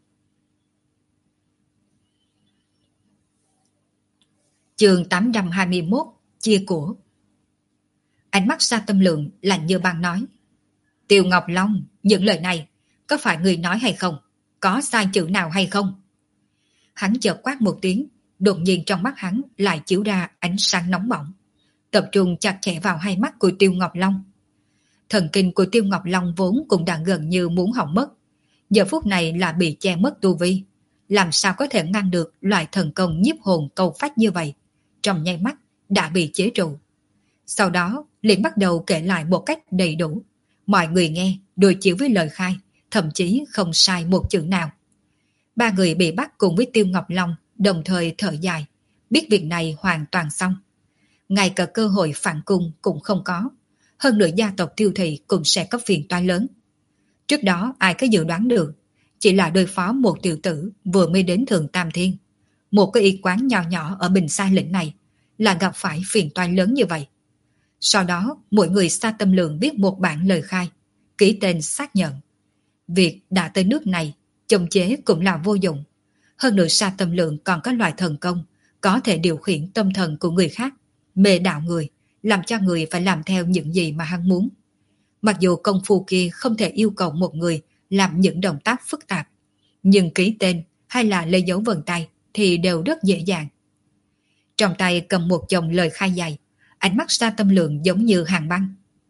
Chương tám trăm hai mươi mốt, chia của. Ánh mắt Sa Tâm Lượng lạnh như băng nói, Tiêu Ngọc Long, những lời này có phải người nói hay không? Có sai chữ nào hay không? Hắn chợt quát một tiếng, đột nhiên trong mắt hắn lại chiếu ra ánh sáng nóng bỏng, tập trung chặt chẽ vào hai mắt của Tiêu Ngọc Long. Thần kinh của Tiêu Ngọc Long vốn cũng đã gần như muốn hỏng mất, giờ phút này là bị che mất tu vi, làm sao có thể ngăn được loại thần công nhiếp hồn câu phách như vậy, trong nháy mắt đã bị chế trụ. Sau đó liền bắt đầu kể lại một cách đầy đủ, mọi người nghe đối chiếu với lời khai, thậm chí không sai một chữ nào. Ba người bị bắt cùng với Tiêu Ngọc Long đồng thời thở dài, biết việc này hoàn toàn xong. Ngay cả cơ hội phản cung cũng không có, hơn nữa gia tộc Tiêu Thị cũng sẽ có phiền toái lớn. Trước đó ai có dự đoán được, chỉ là đối phó một tiểu tử vừa mới đến Thượng Tam Thiên, một cái y quán nhỏ nhỏ ở Bình Sai Lĩnh này, là gặp phải phiền toái lớn như vậy. Sau đó mỗi người Sa Tâm Lượng viết một bản lời khai, ký tên xác nhận. Việc đã tới nước này, chống chế cũng là vô dụng. Hơn nữa Sa Tâm Lượng còn có loại thần công có thể điều khiển tâm thần của người khác, mê đạo người, làm cho người phải làm theo những gì mà hắn muốn. Mặc dù công phu kia không thể yêu cầu một người làm những động tác phức tạp, nhưng ký tên hay là lấy dấu vân tay thì đều rất dễ dàng. Trong tay cầm một chồng lời khai dày, ánh mắt Sa Tâm Lượng giống như hàng băng.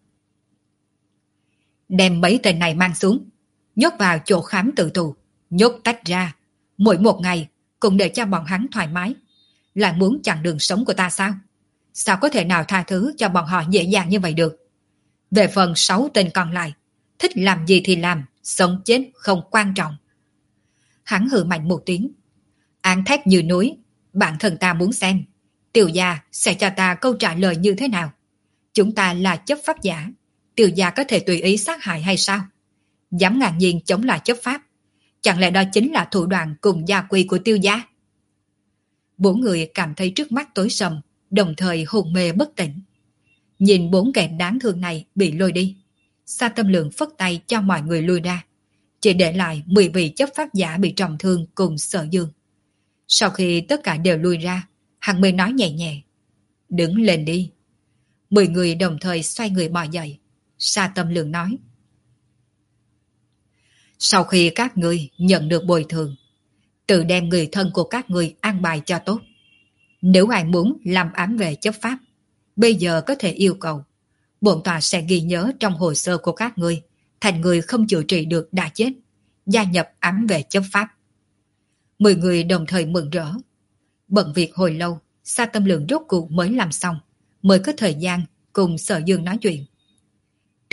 Đem mấy tên này mang xuống, nhốt vào chỗ khám tự tù, nhốt tách ra, mỗi một ngày cũng để cho bọn hắn thoải mái. Lại muốn chặn đường sống của ta sao? Sao có thể nào tha thứ cho bọn họ dễ dàng như vậy được? Về phần sáu tên còn lại, thích làm gì thì làm, sống chết không quan trọng. Hắn hừ mạnh một tiếng, án thép như núi, bản thân ta muốn xem Tiêu gia sẽ cho ta câu trả lời như thế nào. Chúng ta là chấp pháp giả, Tiêu gia có thể tùy ý sát hại hay sao? Dám ngạc nhiên chống lại chấp pháp, chẳng lẽ đó chính là thủ đoạn cùng gia quy của Tiêu gia? Bốn người cảm thấy trước mắt tối sầm, đồng thời hồn mê bất tỉnh. Nhìn bốn kẻ đáng thương này bị lôi đi, Sa Tâm Lượng phất tay cho mọi người lui ra, chỉ để lại mười vị chấp pháp giả bị trọng thương cùng Sở Dương. Sau khi tất cả đều lui ra, hắn mới nói nhẹ nhẹ, đứng lên đi. Mười người đồng thời xoay người bò dậy. Sa Tâm Lượng nói, sau khi các ngươi nhận được bồi thường, tự đem người thân của các ngươi an bài cho tốt. Nếu ai muốn làm ám về chấp pháp, bây giờ có thể yêu cầu. Bổn tòa sẽ ghi nhớ trong hồ sơ của các ngươi thành người không chữa trị được đã chết, gia nhập ám về chấp pháp. Mười người đồng thời mừng rỡ. Bận việc hồi lâu, Sa Tâm Lượng rốt cuộc mới làm xong, mới có thời gian cùng Sở Dương nói chuyện.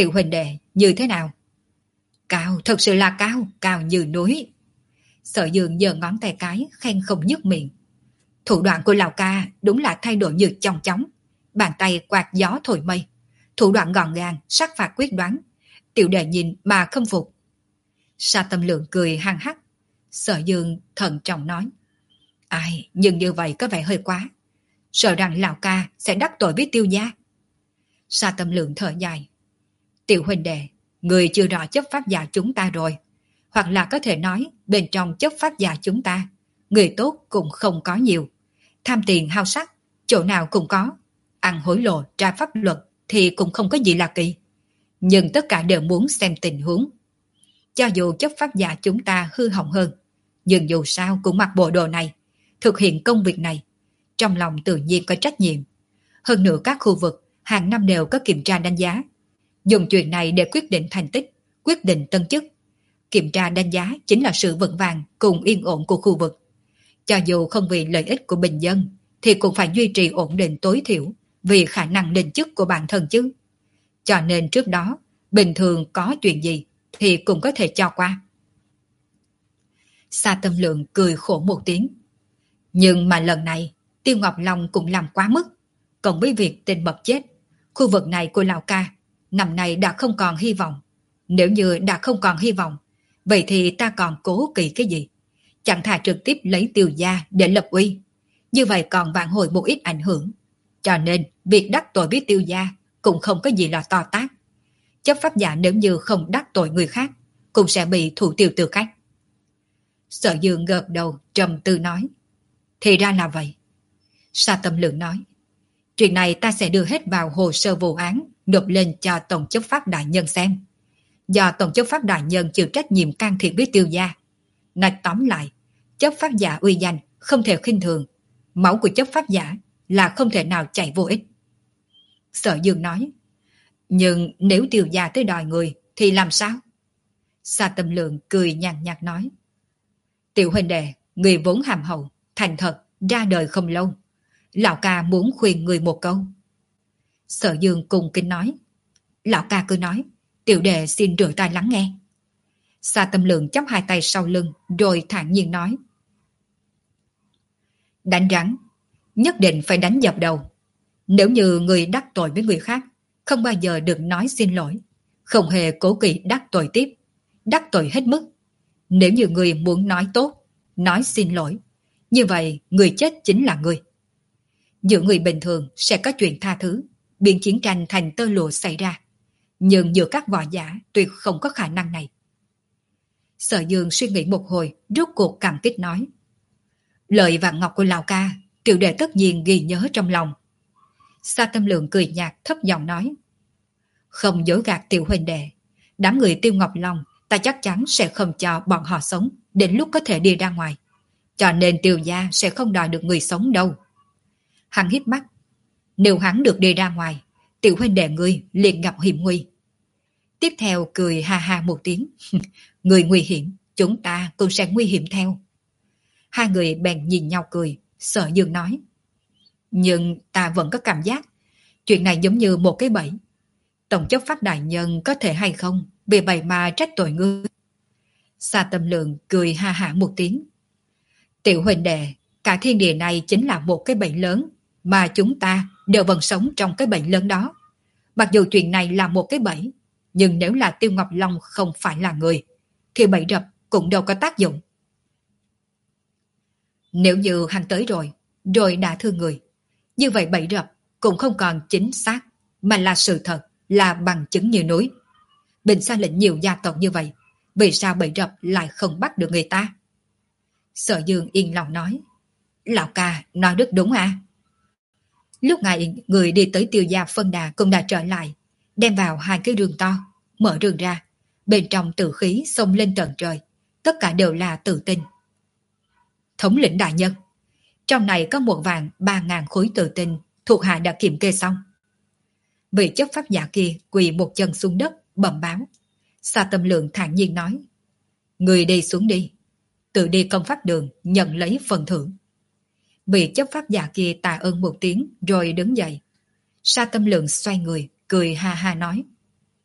Tiểu huynh đệ, như thế nào? Cao, thật sự là cao, cao như núi. Sở Dương giơ ngón tay cái, khen không dứt miệng. Thủ đoạn của Lào ca đúng là thay đổi như chong chóng. Bàn tay quạt gió thổi mây. Thủ đoạn gọn gàng, sắc phạt quyết đoán. Tiểu đệ nhìn mà khâm phục. Sa Tâm Lượng cười hăng hắc. Sở Dương thận trọng nói. Ai, nhưng như vậy có vẻ hơi quá. Sợ rằng Lào ca sẽ đắc tội với Tiêu gia. Sa Tâm Lượng thở dài. Tiểu huynh đệ, người chưa rõ chấp pháp giả chúng ta rồi. Hoặc là có thể nói bên trong chấp pháp giả chúng ta, người tốt cũng không có nhiều. Tham tiền hao sắc, chỗ nào cũng có. Ăn hối lộ tra pháp luật thì cũng không có gì là kỳ. Nhưng tất cả đều muốn xem tình huống. Cho dù chấp pháp giả chúng ta hư hỏng hơn, nhưng dù sao cũng mặc bộ đồ này, thực hiện công việc này, trong lòng tự nhiên có trách nhiệm. Hơn nữa các khu vực hàng năm đều có kiểm tra đánh giá. Dùng chuyện này để quyết định thành tích, quyết định tân chức. Kiểm tra đánh giá chính là sự vững vàng cùng yên ổn của khu vực. Cho dù không vì lợi ích của bình dân, thì cũng phải duy trì ổn định tối thiểu vì khả năng lên chức của bản thân chứ. Cho nên trước đó, bình thường có chuyện gì thì cũng có thể cho qua. Sa Tâm Lượng cười khổ một tiếng. Nhưng mà lần này, Tiêu Ngọc Long cũng làm quá mức. Cộng với việc tên Mập chết, khu vực này của Lào ca, năm nay đã không còn hy vọng. Nếu như đã không còn hy vọng, vậy thì ta còn cố kỳ cái gì? Chẳng thà trực tiếp lấy Tiêu gia để lập uy. Như vậy còn vãn hồi một ít ảnh hưởng. Cho nên, việc đắc tội với Tiêu gia cũng không có gì là to tát. Chấp pháp giả nếu như không đắc tội người khác, cũng sẽ bị thủ tiêu tư cách. Sở Dương gật đầu trầm tư nói. Thì ra là vậy. Sa Tâm Lượng nói. Chuyện này ta sẽ đưa hết vào hồ sơ vụ án, nộp lên cho Tổng chấp pháp đại nhân xem. Do Tổng chấp pháp đại nhân chịu trách nhiệm can thiệp với Tiêu gia. Nói tóm lại, chấp pháp giả uy danh không thể khinh thường. Máu của chấp pháp giả là không thể nào chảy vô ích. Sở Dương nói. Nhưng nếu Tiêu gia tới đòi người thì làm sao? Sa Tâm Lượng cười nhàn nhạt nói. Tiểu huynh đệ, người vốn hàm hậu, thành thật, ra đời không lâu. Lão ca muốn khuyên người một câu. Sở Dương cùng kính nói. Lão ca cứ nói, tiểu đệ xin rửa tai lắng nghe. Sa Tâm Lượng chắp hai tay sau lưng rồi thản nhiên nói. Đánh rắn, nhất định phải đánh dập đầu. Nếu như người đắc tội với người khác, không bao giờ được nói xin lỗi. Không hề cố kỵ đắc tội tiếp, đắc tội hết mức. Nếu như người muốn nói tốt, nói xin lỗi, như vậy người chết chính là người. Giữa người bình thường sẽ có chuyện tha thứ, biến chiến tranh thành tơ lụa xảy ra. Nhưng giữa các võ giả tuyệt không có khả năng này. Sở Dương suy nghĩ một hồi, rốt cuộc cảm kích nói. Lời vàng ngọc của Lào ca, tiểu đệ tất nhiên ghi nhớ trong lòng. Sa Tâm Lượng cười nhạt thấp giọng nói. Không dối gạt tiểu huynh đệ, đám người Tiêu Ngọc Long ta chắc chắn sẽ không cho bọn họ sống đến lúc có thể đi ra ngoài. Cho nên Tiêu gia sẽ không đòi được người sống đâu. Hắn hít mắt. Nếu hắn được đi ra ngoài, tiểu huynh đệ ngươi liền gặp hiểm nguy. Tiếp theo cười ha ha một tiếng. Người nguy hiểm, chúng ta cũng sẽ nguy hiểm theo. Hai người bèn nhìn nhau cười. Sở Dương nói. Nhưng ta vẫn có cảm giác chuyện này giống như một cái bẫy. Tổng chấp pháp đại nhân có thể hay không vì vậy mà trách tội ngươi. Sa Tâm Lượng cười ha hả một tiếng. Tiểu huynh đệ, cả thiên địa này chính là một cái bẫy lớn, mà chúng ta đều vẫn sống trong cái bẫy lớn đó. Mặc dù chuyện này là một cái bẫy, nhưng nếu là Tiêu Ngọc Long không phải là người, thì bẫy rập cũng đâu có tác dụng. Nếu như hắn tới rồi, rồi đã thương người, như vậy bẫy rập cũng không còn chính xác, mà là sự thật, là bằng chứng như núi. Bình Sa lệnh nhiều gia tộc như vậy, vì sao bẫy rập lại không bắt được người ta? Sở Dương yên lòng nói. Lão ca nói rất đúng à? Lúc này người đi tới Tiêu gia phân đà cũng đã trở lại, đem vào hai cái rương to, mở rương ra, bên trong tử khí xông lên tận trời, tất cả đều là tự tin. Thống lĩnh đại nhân, trong này có một vàng ba ngàn khối tự tin, thuộc hạ đã kiểm kê xong. Vị chấp pháp giả kia quỳ một chân xuống đất, bẩm báo. Sa Tâm Lượng thản nhiên nói. Người đi xuống đi, tự đi công pháp đường, nhận lấy phần thưởng. Vị chấp pháp giả kia tạ ơn một tiếng rồi đứng dậy. Sa Tâm Lượng xoay người, cười ha ha nói.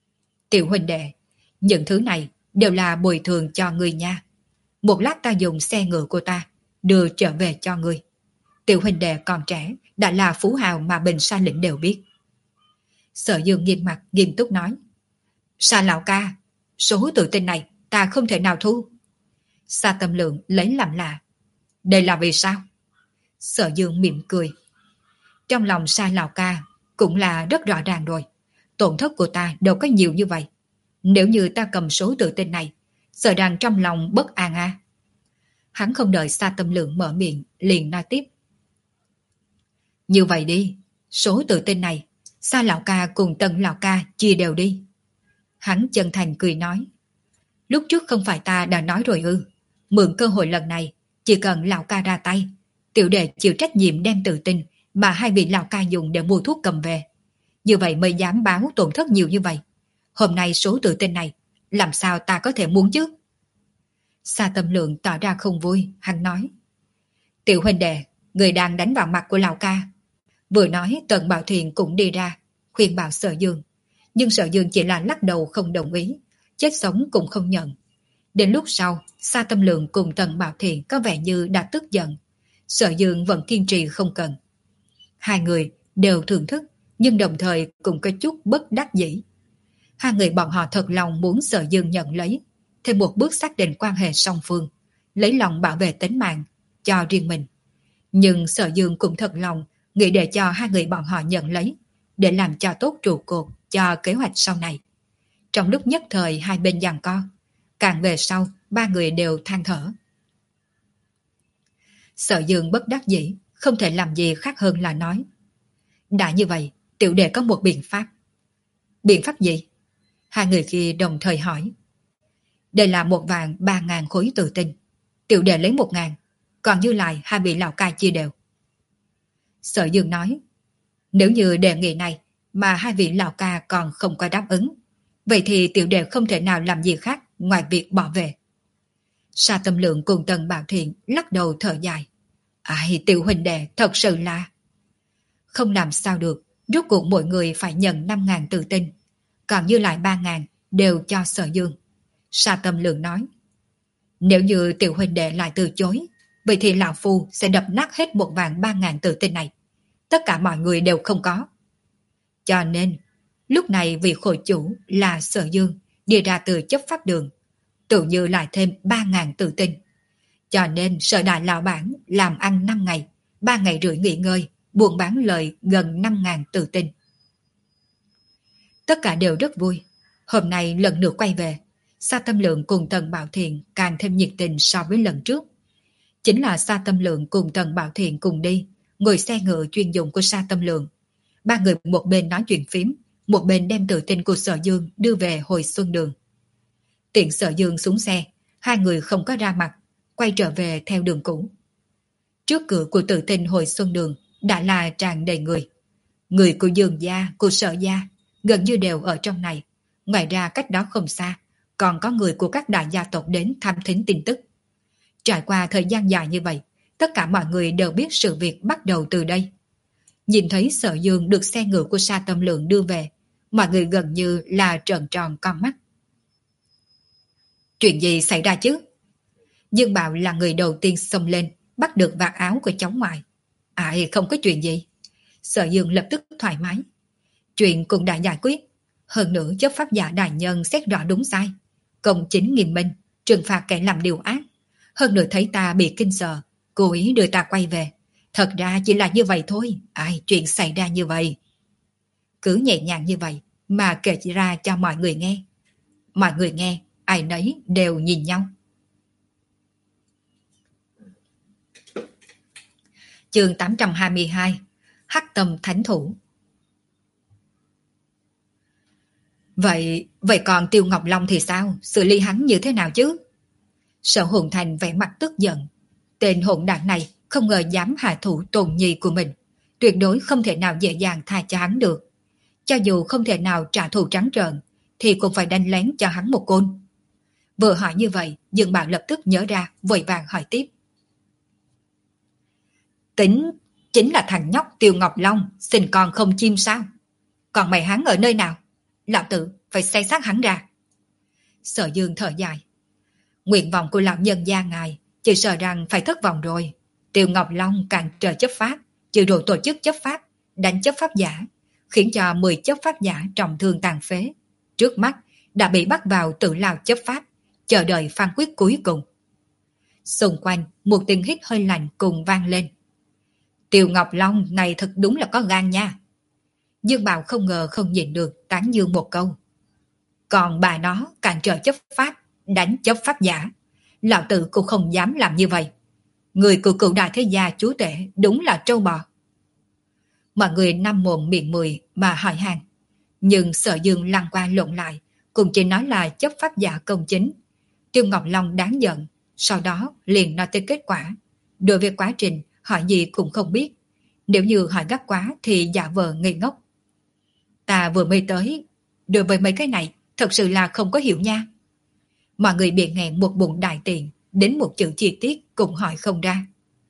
Tiểu huynh đệ, những thứ này đều là bồi thường cho ngươi nha. Một lát ta dùng xe ngựa của ta đưa trở về cho ngươi. Tiểu huynh đệ còn trẻ, đã là phú hào mà Bình Sa lĩnh đều biết. Sở Dương nghiêm mặt nghiêm túc nói. Sa lão ca, số tự tin này ta không thể nào thu. Sa Tâm Lượng lấy làm lạ. Đây là vì sao? Sở Dương mỉm cười. Trong lòng Sa lão ca cũng là rất rõ ràng rồi. Tổn thất của ta đâu có nhiều như vậy. Nếu như ta cầm số tự tin này, sợ rằng trong lòng bất an a. À. Hắn không đợi Sa Tâm Lượng mở miệng, liền nói tiếp. Như vậy đi, số tự tin này, Sa lão ca cùng Tần lão ca chia đều đi. Hắn chân thành cười nói. Lúc trước không phải ta đã nói rồi ư. Mượn cơ hội lần này, chỉ cần lão ca ra tay, tiểu đệ chịu trách nhiệm đem tự tin mà hai vị lão ca dùng để mua thuốc cầm về. Như vậy mới dám báo tổn thất nhiều như vậy. Hôm nay số tự tin này, làm sao ta có thể muốn chứ? Sa Tâm Lượng tỏ ra không vui, hắn nói. Tiểu huynh đệ, người đang đánh vào mặt của lão ca. Vừa nói Tần Bảo Thiền cũng đi ra, khuyên bảo Sở Dương. Nhưng Sở Dương chỉ là lắc đầu không đồng ý, chết sống cũng không nhận. Đến lúc sau, Sa Tâm Lượng cùng Tần Bảo Thiền có vẻ như đã tức giận. Sở Dương vẫn kiên trì không cần. Hai người đều thưởng thức, nhưng đồng thời cũng có chút bất đắc dĩ. Hai người bọn họ thật lòng muốn Sở Dương nhận lấy, thêm một bước xác định quan hệ song phương, lấy lòng bảo vệ tính mạng cho riêng mình. Nhưng Sở Dương cũng thật lòng nghĩ để cho hai người bọn họ nhận lấy, để làm cho tốt trụ cột cho kế hoạch sau này. Trong lúc nhất thời hai bên giằng co, càng về sau ba người đều than thở. Sở Dương bất đắc dĩ, không thể làm gì khác hơn là nói. Đã như vậy, tiểu đệ có một biện pháp. Biện pháp gì? Hai người kia đồng thời hỏi. Đây là một vàng ba ngàn khối tự tin. Tiểu đệ lấy một ngàn, còn như lại hai vị lão ca chia đều. Sở Dương nói. Nếu như đề nghị này mà hai vị lão ca còn không có đáp ứng, vậy thì tiểu đệ không thể nào làm gì khác ngoài việc bỏ về. Sa Tâm Lượng cùng Tần Bảo Thiện lắc đầu thở dài. Ai, tiểu huynh đệ thật sự là... Không làm sao được, rốt cuộc mỗi người phải nhận năm ngàn tự tin, còn như lại ba ngàn đều cho Sở Dương. Sa Tâm Lượng nói. Nếu như tiểu huynh đệ lại từ chối, vậy thì lão phu sẽ đập nát hết một vạn ba ngàn tự tin này. Tất cả mọi người đều không có. Cho nên, lúc này vị khôi chủ là Sở Dương đi ra từ chấp pháp đường, tự như lại thêm ba ngàn tự tin. Cho nên Sở đại lão bản làm ăn năm ngày, ba ngày rưỡi nghỉ ngơi, buôn bán lời gần năm ngàn tự tin. Tất cả đều rất vui. Hôm nay lần nữa quay về, Sa Tâm Lượng cùng Tần Bảo Thiện càng thêm nhiệt tình so với lần trước. Chính là Sa Tâm Lượng cùng Tần Bảo Thiện cùng đi, ngồi xe ngựa chuyên dụng của Sa Tâm Lượng. Ba người một bên nói chuyện phím, một bên đem tự tin của Sở Dương đưa về Hồi Xuân Đường. Tiện Sở Dương xuống xe, hai người không có ra mặt, quay trở về theo đường cũ. Trước cửa của tự tin Hồi Xuân Đường đã là tràn đầy người. Người của Dương gia, của Sở gia gần như đều ở trong này. Ngoài ra cách đó không xa, còn có người của các đại gia tộc đến thăm thính tin tức. Trải qua thời gian dài như vậy, tất cả mọi người đều biết sự việc bắt đầu từ đây. Nhìn thấy Sở Dương được xe ngựa của Sa Tâm Lượng đưa về, mọi người gần như là trợn tròn con mắt. Chuyện gì xảy ra chứ? Dương Bảo là người đầu tiên xông lên, bắt được vạt áo của cháu ngoại. Ai không có chuyện gì. Sở Dương lập tức thoải mái. Chuyện cũng đã giải quyết. Hơn nữa chấp pháp giả đại nhân xét rõ đúng sai. Công chính nghiêm minh, trừng phạt kẻ làm điều ác. Hơn nữa thấy ta bị kinh sợ, cố ý đưa ta quay về. Thật ra chỉ là như vậy thôi. Ai, chuyện xảy ra như vậy. Cứ nhẹ nhàng như vậy mà kể ra cho mọi người nghe. Mọi người nghe, ai nấy đều nhìn nhau. Chương tám trăm hai mươi hai. Hắc Tâm Thánh Thủ. Vậy, vậy còn Tiêu Ngọc Long thì sao? Xử lý hắn như thế nào chứ? Sở Hồn Thành vẻ mặt tức giận. Tên hỗn đản này không ngờ dám hạ thủ Tôn Nhi của mình. Tuyệt đối không thể nào dễ dàng tha cho hắn được. Cho dù không thể nào trả thù trắng trợn, thì cũng phải đánh lén cho hắn một côn. Vừa hỏi như vậy, Dương Bảo lập tức nhớ ra, vội vàng hỏi tiếp. Tính chính là thằng nhóc Tiêu Ngọc Long sinh con không chim sao? Còn mày hắn ở nơi nào? Lão tử phải phải xây xác hắn ra. Sở Dương thở dài. Nguyện vọng của lão nhân gia ngài chỉ sợ rằng phải thất vọng rồi. Tiêu Ngọc Long cản trở chấp pháp, trừ rồi tổ chức chấp pháp, đánh chấp pháp giả, khiến cho mười chấp pháp giả trọng thương tàn phế. Trước mắt đã bị bắt vào tự lao chấp pháp, chờ đợi phán quyết cuối cùng. Xung quanh một tiếng hít hơi lạnh cùng vang lên. Tiêu Ngọc Long này thật đúng là có gan nha. Dương Bảo không ngờ không nhịn được tán dương một câu. Còn bà nó cản trở chấp pháp, đánh chấp pháp giả, lão tử cũng không dám làm như vậy. Người của cựu đại thế gia chúa tể đúng là trâu bò. Mọi người năm mồm miệng mười mà hỏi han, nhưng Sở Dương lăn qua lộn lại, cũng chỉ nói là chấp pháp giả công chính. Tiêu Ngọc Long đáng giận, sau đó liền nói tới kết quả. Đối với quá trình hỏi gì cũng không biết, nếu như hỏi gắt quá thì giả vờ ngây ngốc. Ta vừa mới tới, đối với mấy cái này thật sự là không có hiểu nha. Mọi người bị nghẹn một bụng đại tiền, đến một chữ chi tiết cũng hỏi không ra.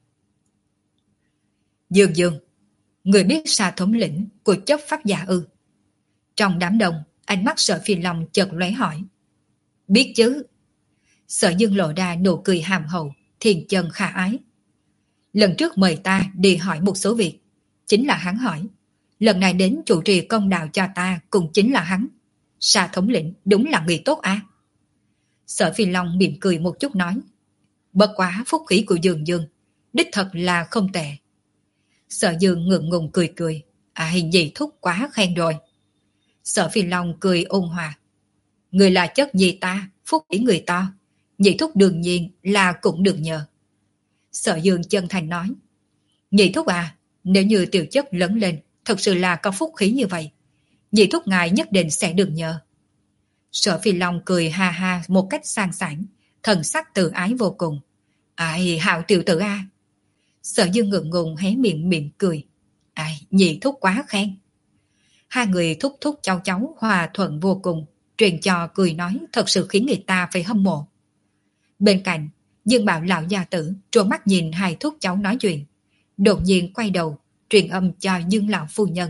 Dương Dương, người biết Sa thống lĩnh của chấp pháp giả ư? Trong đám đông, ánh mắt Sở Phi Long chợt lóe hỏi. Biết chứ. Sở Dương lộ ra nụ cười hàm hậu, thiên chân khả ái. Lần trước mời ta đi hỏi một số việc, chính là hắn hỏi. Lần này đến chủ trì công đạo cho ta cũng chính là hắn. Sa thống lĩnh đúng là người tốt à? Sở Phi Long mỉm cười một chút nói. Bất quá phúc khí của Dương Dương, đích thật là không tệ. Sở Dương ngượng ngùng cười cười. À, hình gì thúc quá khen rồi. Sở Phi Long cười ôn hòa. Người là chất gì ta, phúc khí người to. Nhị thúc đương nhiên là cũng được nhờ. Sở Dương chân thành nói. Nhị thúc à, nếu như tiểu chất lớn lên, thật sự là có phúc khí như vậy, nhị thúc ngài nhất định sẽ được nhờ. Sở Phi Long cười ha ha một cách sang sảng, thần sắc tự ái vô cùng. Ai, hạo tiểu tử a. Sở Dương ngượng ngùng hé miệng mỉm cười. Ai, nhị thúc quá khen. Hai người thúc thúc cháu cháu hòa thuận vô cùng, truyền trò cười nói thật sự khiến người ta phải hâm mộ. Bên cạnh, Dương Bảo lão gia tử trố mắt nhìn hai thúc cháu nói chuyện, đột nhiên quay đầu truyền âm cho Dương lão phu nhân.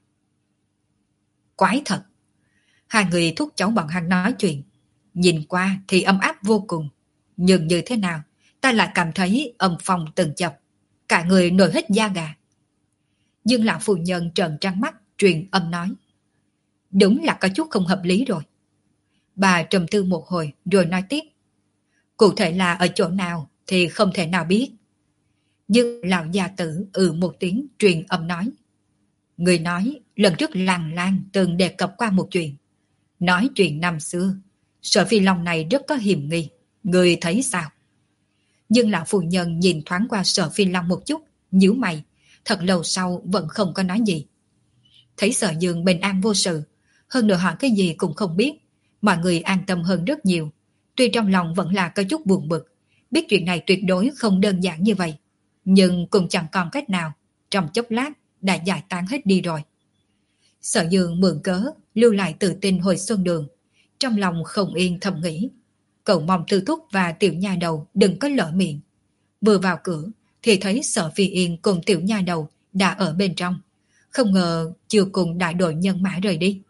Quái thật. Hai người thúc cháu bọn hắn nói chuyện, nhìn qua thì ấm áp vô cùng, nhưng như thế nào ta lại cảm thấy âm phong từng chập, cả người nổi hết da gà. Dương lão phu nhân trợn trắng mắt truyền âm nói. Đúng là có chút không hợp lý rồi. Bà trầm tư một hồi rồi nói tiếp. Cụ thể là ở chỗ nào thì không thể nào biết. Dương lão gia tử ừ một tiếng truyền âm nói. Người nói lần trước Làng Lan từng đề cập qua một chuyện. Nói chuyện năm xưa, Sở Phi Long này rất có hiểm nghi. Người thấy sao? Dương lão phu nhân nhìn thoáng qua Sở Phi Long một chút, nhíu mày, thật lâu sau vẫn không có nói gì. Thấy Sở Dương bình an vô sự, hơn nữa hỏi cái gì cũng không biết, mọi người an tâm hơn rất nhiều. Tuy trong lòng vẫn là có chút buồn bực, biết chuyện này tuyệt đối không đơn giản như vậy, nhưng cũng chẳng còn cách nào, trong chốc lát đã giải tán hết đi rồi. Sở Dương mượn cớ lưu lại tự tin hồi xuân đường, trong lòng không yên thầm nghĩ, cậu mong Tư Thúc và tiểu nha đầu đừng có lỡ miệng. Vừa vào cửa thì thấy Sở Phi Yên cùng tiểu nha đầu đã ở bên trong, không ngờ chưa cùng đại đội nhân mã rời đi.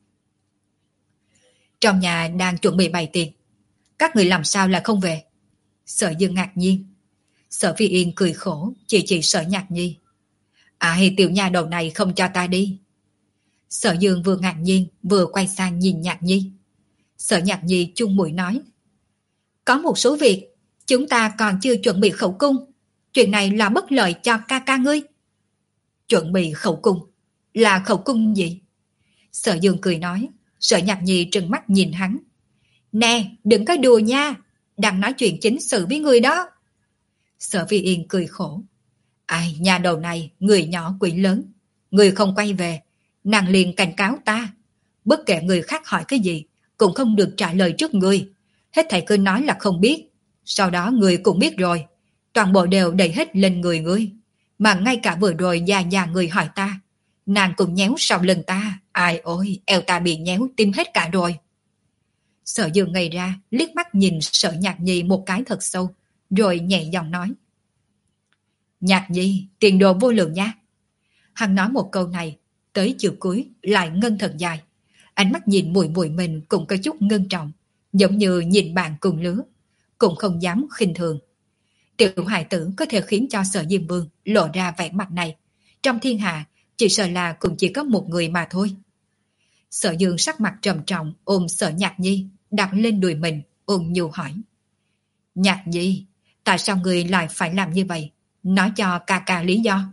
Trong nhà đang chuẩn bị bày tiệc, các người làm sao lại không về? Sở Dương ngạc nhiên. Sở Phi Yên cười khổ chỉ chỉ Sở Nhạc Nhi. Ai, tiểu nha đầu này không cho ta đi. Sở Dương vừa ngạc nhiên vừa quay sang nhìn Nhạc Nhi. Sở Nhạc Nhi chung mũi nói. Có một số việc chúng ta còn chưa chuẩn bị khẩu cung, chuyện này là bất lợi cho ca ca ngươi. Chuẩn bị khẩu cung? Là khẩu cung gì? Sở Dương cười nói. Sở Nhạc Nhi trừng mắt nhìn hắn. Nè, đừng có đùa nha, đang nói chuyện chính sự với người đó. Sở Phi Yên cười khổ. Ai, nhà đầu này, người nhỏ quỷ lớn. Người không quay về, nàng liền cảnh cáo ta. Bất kể người khác hỏi cái gì, cũng không được trả lời trước người. Hết thầy cứ nói là không biết. Sau đó người cũng biết rồi. Toàn bộ đều đẩy hết lên người ngươi. Mà ngay cả vừa rồi già già người hỏi ta, nàng cũng nhéo sau lưng ta. Ai ôi, eo ta bị nhéo tim hết cả rồi. Sở Dương ngây ra, liếc mắt nhìn Sở Nhạc Nhi một cái thật sâu, rồi nhẹ giọng nói. Nhạc Nhi, tiền đồ vô lượng nha. Hắn nói một câu này, tới chiều cuối lại ngân thật dài. Ánh mắt nhìn muội muội mình cũng có chút ngưng trọng, giống như nhìn bạn cùng lứa, cũng không dám khinh thường. Tiểu hài tử có thể khiến cho Sở Diêm Vương lộ ra vẻ mặt này, trong thiên hạ chỉ sợ là cũng chỉ có một người mà thôi. Sở Dương sắc mặt trầm trọng ôm Sở Nhạc Nhi đặt lên đùi mình, ôn nhu hỏi: Nhạc Nhi, tại sao người lại phải làm như vậy? Nói cho ca ca lý do.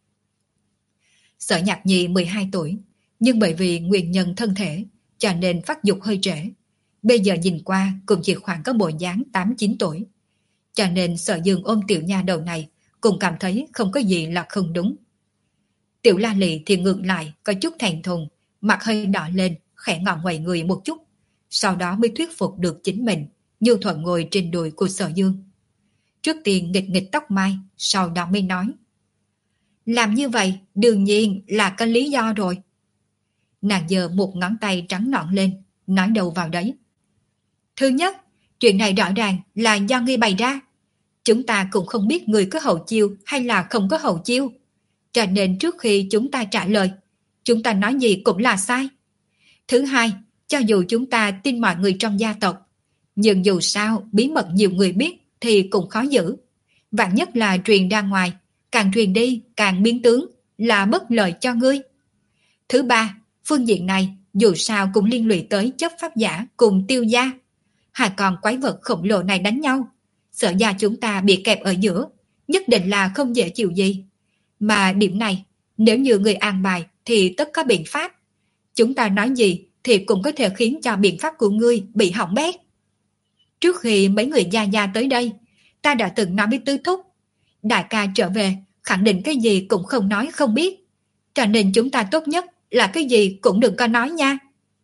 Sở Nhạc Nhi mười hai tuổi, nhưng bởi vì nguyên nhân thân thể cho nên phát dục hơi trễ. Bây giờ nhìn qua cũng chỉ khoảng có bộ dáng tám chín tuổi. Cho nên Sở Dương ôm tiểu nha đầu này cũng cảm thấy không có gì là không đúng. Tiểu La Lị thì ngược lại có chút thẹn thùng, mặt hơi đỏ lên, khẽ ngọ ngoầy người một chút, sau đó mới thuyết phục được chính mình, nhu thuận ngồi trên đùi của Sở Dương. Trước tiên nghịch nghịch tóc mai, sau đó mới nói: Làm như vậy đương nhiên là có lý do rồi. Nàng giơ một ngón tay trắng nõn lên, nói đầu vào đấy. Thứ nhất, chuyện này rõ ràng là do ngươi bày ra. Chúng ta cũng không biết người có hậu chiêu hay là không có hậu chiêu. Cho nên trước khi chúng ta trả lời, chúng ta nói gì cũng là sai. Thứ hai, cho dù chúng ta tin mọi người trong gia tộc, nhưng dù sao bí mật nhiều người biết thì cũng khó giữ. Vạn nhất là truyền ra ngoài, càng truyền đi càng biến tướng, là bất lợi cho ngươi. Thứ ba, phương diện này dù sao cũng liên lụy tới chấp pháp giả cùng Tiêu gia. Hai con quái vật khổng lồ này đánh nhau, Sở gia chúng ta bị kẹp ở giữa, nhất định là không dễ chịu gì. Mà điểm này, nếu như người an bài thì tất có biện pháp. Chúng ta nói gì thì cũng có thể khiến cho biện pháp của ngươi bị hỏng bét. Trước khi mấy người gia gia tới đây, ta đã từng nói với Tứ Thúc, đại ca trở về khẳng định cái gì cũng không nói không biết. Cho nên chúng ta tốt nhất là cái gì cũng đừng có nói nha.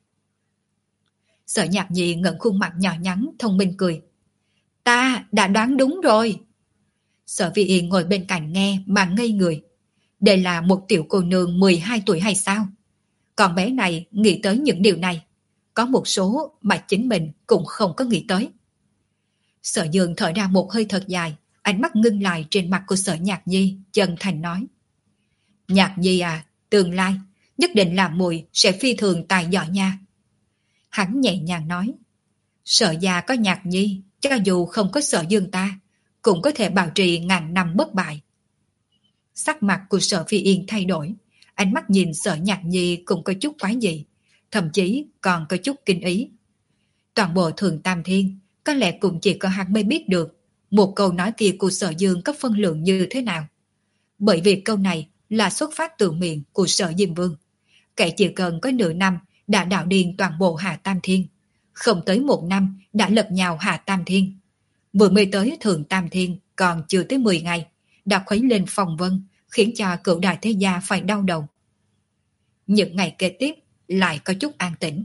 Sở Nhạc Nhi ngẩng khuôn mặt nhỏ nhắn thông minh cười. Ta đã đoán đúng rồi. Sở Vi Yên ngồi bên cạnh nghe mà ngây người. Đây là một tiểu cô nương mười hai tuổi hay sao? Còn bé này nghĩ tới những điều này, có một số mà chính mình cũng không có nghĩ tới. Sở Dương thở ra một hơi thật dài, ánh mắt ngưng lại trên mặt của Sở Nhạc Nhi, chân thành nói: Nhạc Nhi à, tương lai nhất định là muội sẽ phi thường tài giỏi nha. Hắn nhẹ nhàng nói: Sở gia có Nhạc Nhi, cho dù không có Sở Dương ta, cũng có thể bảo trì ngàn năm bất bại. Sắc mặt của Sở Phi Yên thay đổi, ánh mắt nhìn Sở Nhạc Nhi cũng có chút quái dị, thậm chí còn có chút kinh ý. Toàn bộ Thường Tam Thiên có lẽ cũng chỉ có hắn mới biết được một câu nói kia của Sở Dương có phân lượng như thế nào. Bởi vì câu này là xuất phát từ miệng của Sở Diêm Vương. Kẻ chỉ cần có nửa năm đã đạo điên toàn bộ Hạ Tam Thiên, không tới một năm đã lật nhào Hạ Tam Thiên. Vừa mới tới Thường Tam Thiên còn chưa tới mười ngày, đã khuấy lên phong vân, khiến cho cửu đại thế gia phải đau đầu. Những ngày kế tiếp lại có chút an tĩnh.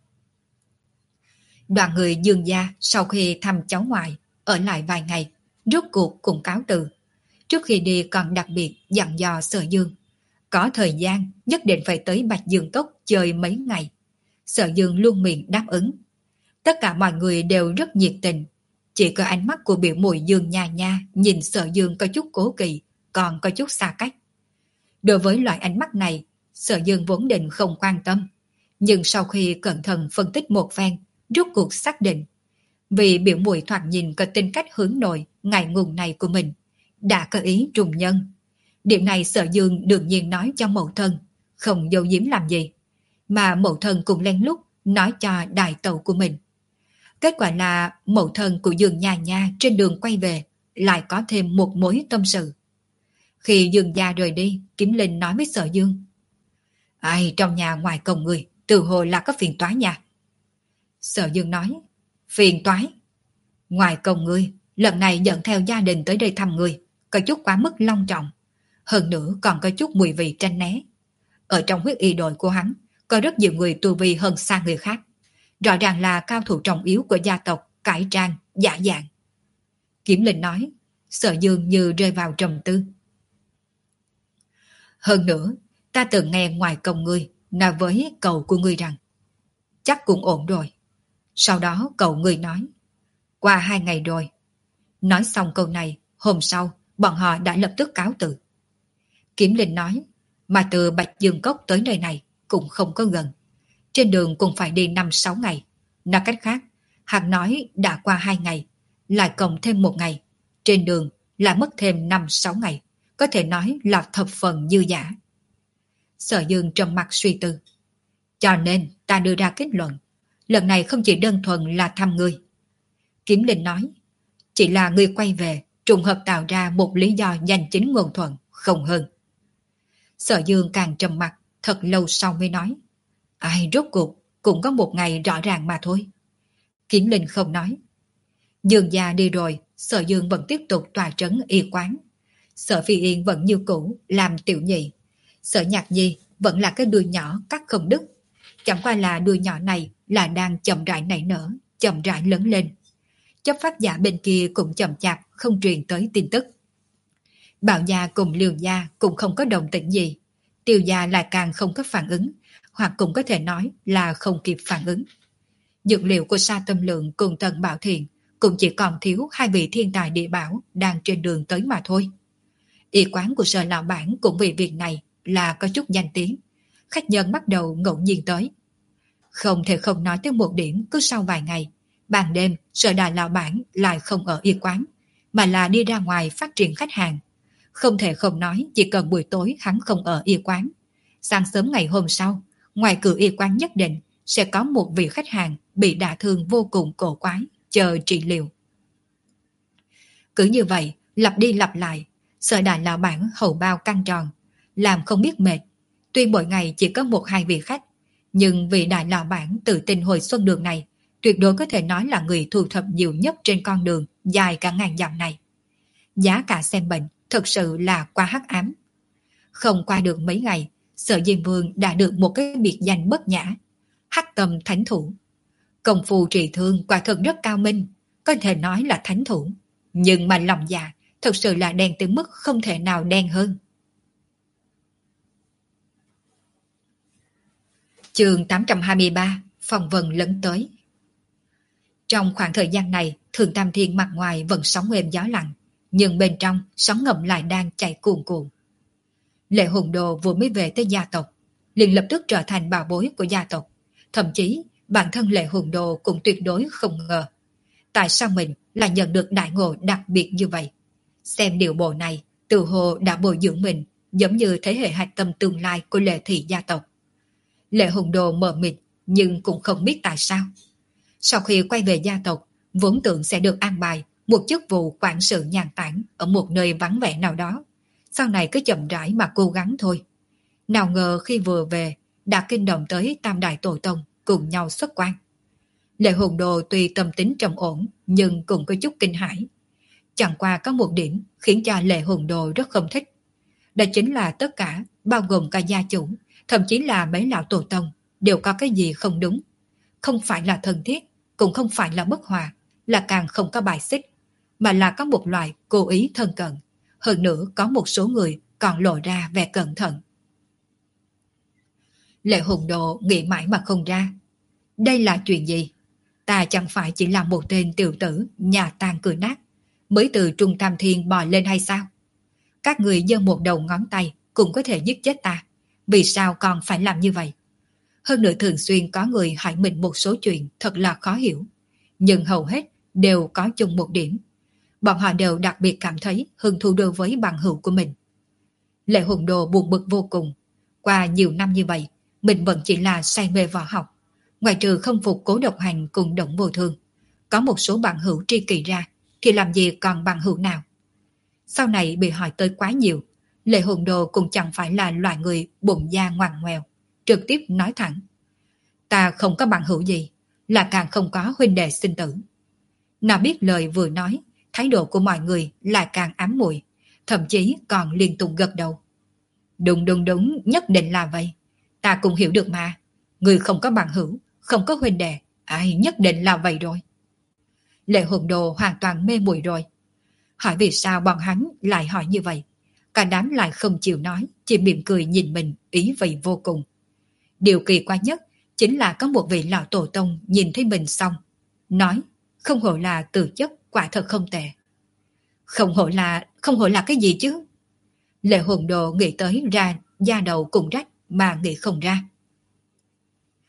Đoàn người Dương gia sau khi thăm cháu ngoại, ở lại vài ngày, rốt cuộc cũng cáo từ. Trước khi đi còn đặc biệt dặn dò Sở Dương, có thời gian nhất định phải tới Bạch Dương Cốc chơi mấy ngày. Sở Dương luôn miệng đáp ứng. Tất cả mọi người đều rất nhiệt tình. Chỉ có ánh mắt của biểu muội Dương Nha Nha nhìn Sở Dương có chút cố kỵ, còn có chút xa cách. Đối với loại ánh mắt này, Sở Dương vốn định không quan tâm. Nhưng sau khi cẩn thận phân tích một phen, rốt cuộc xác định. Vì biểu muội thoạt nhìn có tính cách hướng nội, ngại ngùng này của mình, đã có ý trùng nhân. Điểm này Sở Dương đương nhiên nói cho mẫu thân, không giấu giếm làm gì. Mà mẫu thân cũng lén lút nói cho đại tẩu của mình. Kết quả là mẫu thân của Dương Nha Nha trên đường quay về lại có thêm một mối tâm sự. Khi Dương gia rời đi, Kiếm Linh nói với Sở Dương: Ai trong nhà ngoài cổng người, từ hồi là có phiền toái nha. Sở Dương nói: Phiền toái? Ngoài cổng người, lần này dẫn theo gia đình tới đây thăm người, có chút quá mức long trọng. Hơn nữa còn có chút mùi vị tranh né. Ở trong huyết y đội của hắn, có rất nhiều người tu vi hơn xa người khác. Rõ ràng là cao thủ trọng yếu của gia tộc, cải trang, giả dạng. Kiếm Linh nói. Sở Dương như rơi vào trầm tư. Hơn nữa, ta từng nghe ngoài công ngươi nói với cậu của ngươi rằng chắc cũng ổn rồi. Sau đó cậu ngươi nói qua hai ngày rồi. Nói xong câu này, hôm sau bọn họ đã lập tức cáo từ. Kiếm Linh nói, mà từ Bạch Dương Cốc tới nơi này cũng không có gần. trên đường cũng phải đi năm sáu ngày. Nói cách khác, hắn nói đã qua hai ngày, lại cộng thêm một ngày, trên đường lại mất thêm năm sáu ngày, có thể nói là thập phần dư dả. Sở Dương trầm mặt suy tư. Cho nên ta đưa ra kết luận, lần này không chỉ đơn thuần là thăm ngươi. Kiếm Linh nói, chỉ là ngươi quay về, trùng hợp tạo ra một lý do danh chính ngôn thuận, không hơn. Sở Dương càng trầm mặt, thật lâu sau mới nói, ai rốt cuộc cũng có một ngày rõ ràng mà thôi. Kiếm Linh không nói. Dương gia đi rồi, Sở Dương vẫn tiếp tục tòa trấn y quán. Sở Phi Yên vẫn như cũ làm tiểu nhị. Sở Nhạc Nhi vẫn là cái đuôi nhỏ cắt không đứt. Chẳng qua là đuôi nhỏ này là đang chậm rãi nảy nở, chậm rãi lớn lên. Chấp pháp giả bên kia cũng chậm chạp không truyền tới tin tức. Bảo gia cùng Liêu gia cũng không có đồng tĩnh gì. Tiêu gia lại càng không có phản ứng, hoặc cũng có thể nói là không kịp phản ứng. Dược liệu của Sa Tâm Lượng cùng Tần Bảo Thiện cũng chỉ còn thiếu hai vị thiên tài địa bảo đang trên đường tới mà thôi. Y quán của Sở lão bản cũng vì việc này là có chút danh tiếng. Khách nhân bắt đầu ngẫu nhiên tới. Không thể không nói tới một điểm, cứ sau vài ngày, ban đêm Sở đại lão bản lại không ở y quán, mà là đi ra ngoài phát triển khách hàng. Không thể không nói, chỉ cần buổi tối hắn không ở y quán, sáng sớm ngày hôm sau, ngoài cửa y quán nhất định sẽ có một vị khách hàng bị đả thương vô cùng cổ quái, chờ trị liệu. Cứ như vậy, lặp đi lặp lại, Sở đại lão bản hầu bao căng tròn, làm không biết mệt. Tuy mỗi ngày chỉ có một hai vị khách, nhưng vị đại lão bản tự tin hồi xuân đường này tuyệt đối có thể nói là người thu thập nhiều nhất trên con đường dài cả ngàn dặm này. Giá cả xem bệnh thật sự là quá hắc ám. Không qua được mấy ngày, Sở Diêm Vương đã được một cái biệt danh bất nhã, Hắc Tâm Thánh Thủ. Công phu trị thương quả thật rất cao minh, có thể nói là thánh thủ, nhưng mà lòng dạ thật sự là đen tới mức không thể nào đen hơn. Chương tám trăm hai mươi ba, Phong Vân lấn tới. Trong khoảng thời gian này, Thường Tam Thiên mặt ngoài vẫn sóng êm gió lặng, nhưng bên trong sóng ngầm lại đang chảy cuồn cuộn. Lệ Hùng Đồ vừa mới về tới gia tộc, liền lập tức trở thành bảo bối của gia tộc. Thậm chí bản thân Lệ Hùng Đồ cũng tuyệt đối không ngờ tại sao mình lại nhận được đại ngộ đặc biệt như vậy. Xem điều bộ này, tự hồ đã bồi dưỡng mình giống như thế hệ hạch tâm tương lai của Lệ thị gia tộc. Lệ Hùng Đồ mờ mịt nhưng cũng không biết tại sao. Sau khi quay về gia tộc, vốn tưởng sẽ được an bài một chức vụ quản sự nhàn tản ở một nơi vắng vẻ nào đó. Sau này cứ chậm rãi mà cố gắng thôi. Nào ngờ khi vừa về, đã kinh động tới Tam Đại Tổ Tông cùng nhau xuất quan. Lệ Hùng Đồ tuy tâm tính trầm ổn nhưng cũng có chút kinh hãi. Chẳng qua có một điểm khiến cho Lệ Hùng Đồ rất không thích. Đó chính là tất cả, bao gồm cả gia chủ, thậm chí là mấy lão tổ tông, đều có cái gì không đúng. Không phải là thân thiết, cũng không phải là bất hòa, là càng không có bài xích, mà là có một loại cố ý thân cận. Hơn nữa có một số người còn lộ ra vẻ cẩn thận. Lệ Hùng Đồ nghĩ mãi mà không ra. Đây là chuyện gì? Ta chẳng phải chỉ là một tên tiểu tử nhà tàn cửa nát, mới từ Trung Tam Thiên bò lên hay sao? Các người giơ một đầu ngón tay cũng có thể giết chết ta. Vì sao còn phải làm như vậy? Hơn nữa thường xuyên có người hỏi mình một số chuyện thật là khó hiểu. Nhưng hầu hết đều có chung một điểm. Bọn họ đều đặc biệt cảm thấy hứng thú đối với bằng hữu của mình. Lệ Hùng Đồ buồn bực vô cùng. Qua nhiều năm như vậy, mình vẫn chỉ là say mê võ học. Ngoài trừ không phục Cố Độc Hành cùng Động Vô Thương, có một số bạn hữu tri kỷ ra, thì làm gì còn bạn hữu nào? Sau này bị hỏi tới quá nhiều, Lệ Hùng Đồ cũng chẳng phải là loại người bụng da ngoằn ngoèo, trực tiếp nói thẳng. Ta không có bạn hữu gì, là càng không có huynh đệ sinh tử. Nào biết lời vừa nói, thái độ của mọi người lại càng ám muội, thậm chí còn liên tục gật đầu. Đúng đúng đúng, nhất định là vậy. Ta cũng hiểu được mà. Người không có bạn hữu, không có huynh đệ, ai nhất định là vậy rồi. Lệ Hùng Đồ hoàn toàn mê muội rồi. Hỏi vì sao bọn hắn lại hỏi như vậy? Cả đám lại không chịu nói, chỉ mỉm cười nhìn mình ý vị vô cùng. Điều kỳ quái nhất chính là có một vị lão tổ tông nhìn thấy mình xong, nói không hổ là từ chất quả thật không tệ. Không hổ là, không hổ là cái gì chứ? Lệ Hùng Đồ nghĩ tới ra da đầu cùng rách mà nghĩ không ra.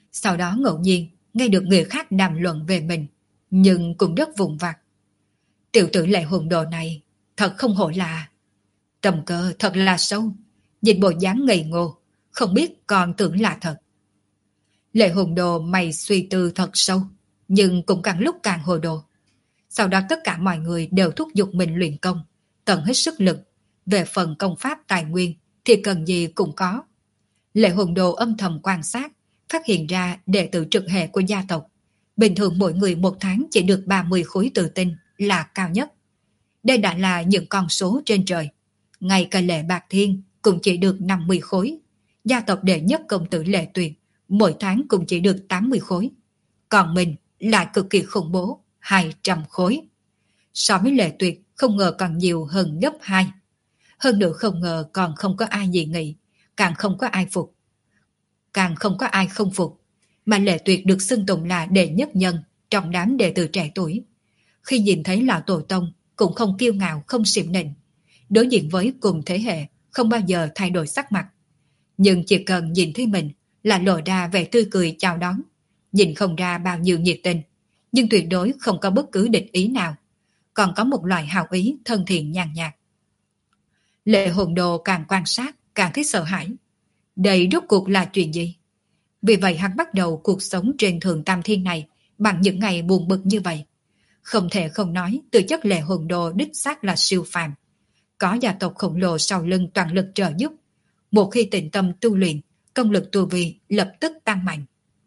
Sau đó ngẫu nhiên nghe được người khác đàm luận về mình, nhưng cũng rất vụn vặt. Tiểu tử Lệ Hùng Đồ này thật không hổ là, tầm cơ thật là sâu, nhìn bộ dáng ngây ngô, không biết còn tưởng là thật. Lệ Hùng Đồ mày suy tư thật sâu, nhưng cũng càng lúc càng hồ đồ. Sau đó tất cả mọi người đều thúc giục mình luyện công, tận hết sức lực. Về phần công pháp tài nguyên thì cần gì cũng có. Lệ Hùng Đồ âm thầm quan sát, phát hiện ra đệ tử trực hệ của gia tộc. Bình thường mỗi người một tháng chỉ được ba mươi khối tự tinh là cao nhất. Đây đã là những con số trên trời. Ngay cả Lệ Bạc Thiên cũng chỉ được năm mươi khối. Gia tộc đệ nhất công tử Lệ Tuyền mỗi tháng cũng chỉ được tám mươi khối. Còn mình lại cực kỳ khủng bố, hai trăm khối. So với Lệ Tuyệt không ngờ còn nhiều hơn gấp hai. Hơn nữa không ngờ còn không có ai dị nghị, càng không có ai phục. Càng không có ai không phục, mà Lệ Tuyệt được xưng tụng là đệ nhất nhân trong đám đệ tử trẻ tuổi. Khi nhìn thấy lão tổ tông cũng không kiêu ngạo, không xỉm nịnh. Đối diện với cùng thế hệ không bao giờ thay đổi sắc mặt. Nhưng chỉ cần nhìn thấy mình là lộ ra vẻ tươi cười chào đón, nhìn không ra bao nhiêu nhiệt tình, nhưng tuyệt đối không có bất cứ địch ý nào, còn có một loại hào ý thân thiện nhàn nhạt. Lệ Hồn Đồ càng quan sát càng thấy sợ hãi. Đây rốt cuộc là chuyện gì? Vì vậy hắn bắt đầu cuộc sống trên Thượng Tam Thiên này bằng những ngày buồn bực như vậy. Không thể không nói tư chất Lệ Hồn Đồ đích xác là siêu phàm. Có gia tộc khổng lồ sau lưng toàn lực trợ giúp. Một khi tĩnh tâm tu luyện, công lực tu vi lập tức tăng mạnh.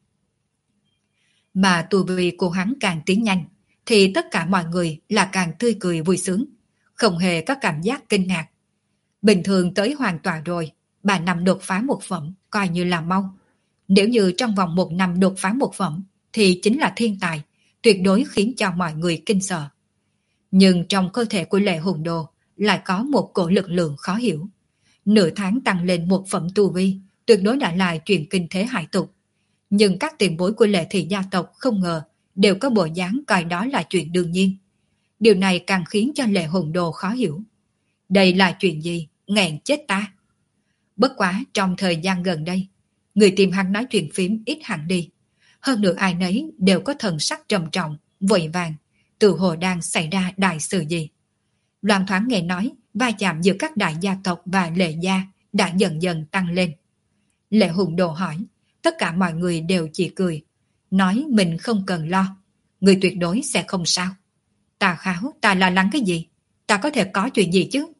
Mà tu vi của hắn càng tiến nhanh, thì tất cả mọi người là càng tươi cười vui sướng, không hề có cảm giác kinh ngạc. Bình thường tới hoàn toàn rồi, ba năm đột phá một phẩm coi như là mau. Nếu như trong vòng một năm đột phá một phẩm thì chính là thiên tài, tuyệt đối khiến cho mọi người kinh sợ. Nhưng trong cơ thể của Lệ Hùng Đồ lại có một cổ lực lượng khó hiểu. Nửa tháng tăng lên một phẩm tu vi, tuyệt đối đã là chuyện kinh thế hải tục. Nhưng các tiền bối của Lệ thị gia tộc không ngờ đều có bộ dáng coi đó là chuyện đương nhiên. Điều này càng khiến cho Lệ Hùng Đồ khó hiểu. Đây là chuyện gì? Nghẹn chết ta! Bất quá trong thời gian gần đây, người tìm hắn nói chuyện phím ít hẳn đi. Hơn nữa ai nấy đều có thần sắc trầm trọng, vội vàng, tự hồ đang xảy ra đại sự gì. Loan thoáng nghe nói, va chạm giữa các đại gia tộc và Lệ gia đã dần dần tăng lên. Lệ Hùng Đồ hỏi, tất cả mọi người đều chỉ cười, nói mình không cần lo, người tuyệt đối sẽ không sao. Ta kháo, ta lo lắng cái gì? Ta có thể có chuyện gì chứ?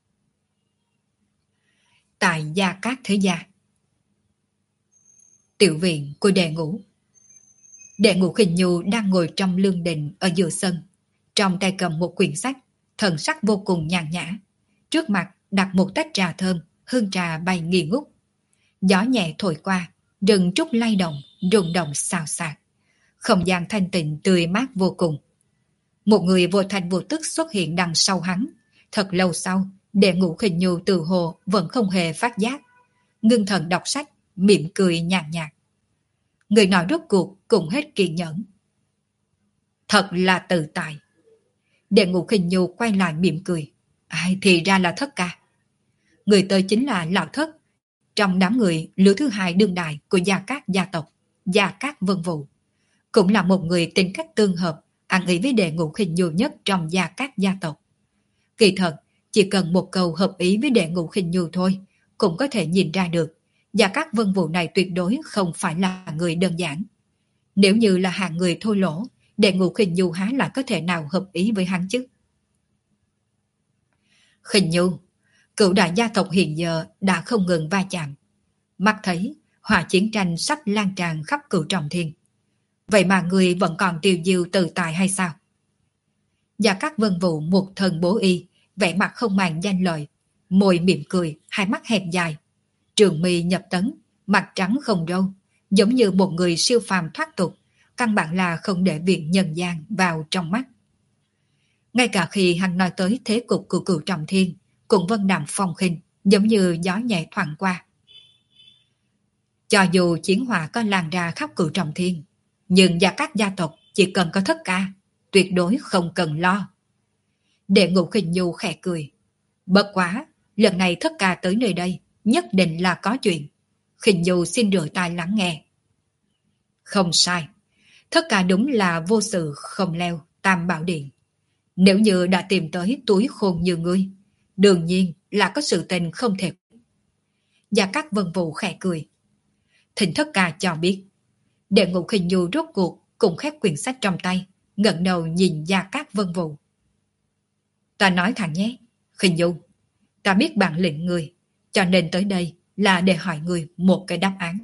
Tại Gia Cát Thế Gia, tiểu viện của Đệ Ngũ. Đệ Ngũ Khinh Nhu đang ngồi trong lương đình ở giữa sân, trong tay cầm một quyển sách, thần sắc vô cùng nhàn nhã. Trước mặt đặt một tách trà thơm, hương trà bay nghi ngút. Gió nhẹ thổi qua, rừng trúc lay động, rung động xào xạc. Không gian thanh tịnh tươi mát vô cùng. Một người vô thành vô tức xuất hiện đằng sau hắn. Thật lâu sau, Đệ Ngũ Khinh Nhu từ hồ vẫn không hề phát giác. Ngưng thần đọc sách, mỉm cười nhàn nhạt. Người nói rốt cuộc cũng hết kiên nhẫn. Thật là tự tại. Đệ Ngũ Khinh Nhu quay lại mỉm cười. Ai thì ra là Thất ca. Người tới chính là Lão Thất, trong đám người lứa thứ hai đương đại của Gia Cát gia tộc, Gia Cát Vân Vũ. Cũng là một người tính cách tương hợp, ăn ý với Đệ Ngũ Khinh Nhu nhất trong Gia Cát gia tộc. Kỳ thật, chỉ cần một câu hợp ý với Đệ Ngũ Khinh Nhu thôi, cũng có thể nhìn ra được Gia Cát Vân Vũ này tuyệt đối không phải là người đơn giản. Nếu như là hạng người thô lỗ, Đệ Ngũ Khinh Nhu há là có thể nào hợp ý với hắn chứ? Khinh Nhu, cựu đại gia tộc hiện giờ đã không ngừng va chạm. Mắt thấy hỏa chiến tranh sắp lan tràn khắp cửu trọng thiên. Vậy mà người vẫn còn tiêu diêu tự tại hay sao? Gia Cát Vân Vũ một thần bố y, vẻ mặt không màng danh lợi, môi mỉm cười, hai mắt hẹp dài, trường mi nhập tấn, mặt trắng không râu, giống như một người siêu phàm thoát tục, căn bản là không để việc nhân gian vào trong mắt. Ngay cả khi hắn nói tới thế cục của cửu trọng thiên, cũng vân đạm phong khinh, giống như gió nhẹ thoảng qua. Cho dù chiến hỏa có lan ra khắp cửu trọng thiên, nhưng Gia Cát gia tộc chỉ cần có Thất ca, tuyệt đối không cần lo. Đệ Ngũ Khinh Nhu khẽ cười. Bất quá, lần này Thất ca tới nơi đây, nhất định là có chuyện. Khinh Nhu xin rửa tai lắng nghe. Không sai. Tất cả đúng là vô sự không leo tam bảo điện. Nếu như đã tìm tới túi khôn như ngươi, đương nhiên là có sự tình không thể. Gia Cát Vân Vũ khẽ cười. Thịnh thất ca cho biết. Đệ Ngũ Khinh Nhu rốt cuộc cùng khép quyển sách trong tay, ngẩng đầu nhìn Gia Cát Vân Vũ. Ta nói thẳng nhé, Khinh Nhu, ta biết bản lĩnh ngươi, cho nên tới đây là để hỏi ngươi một cái đáp án.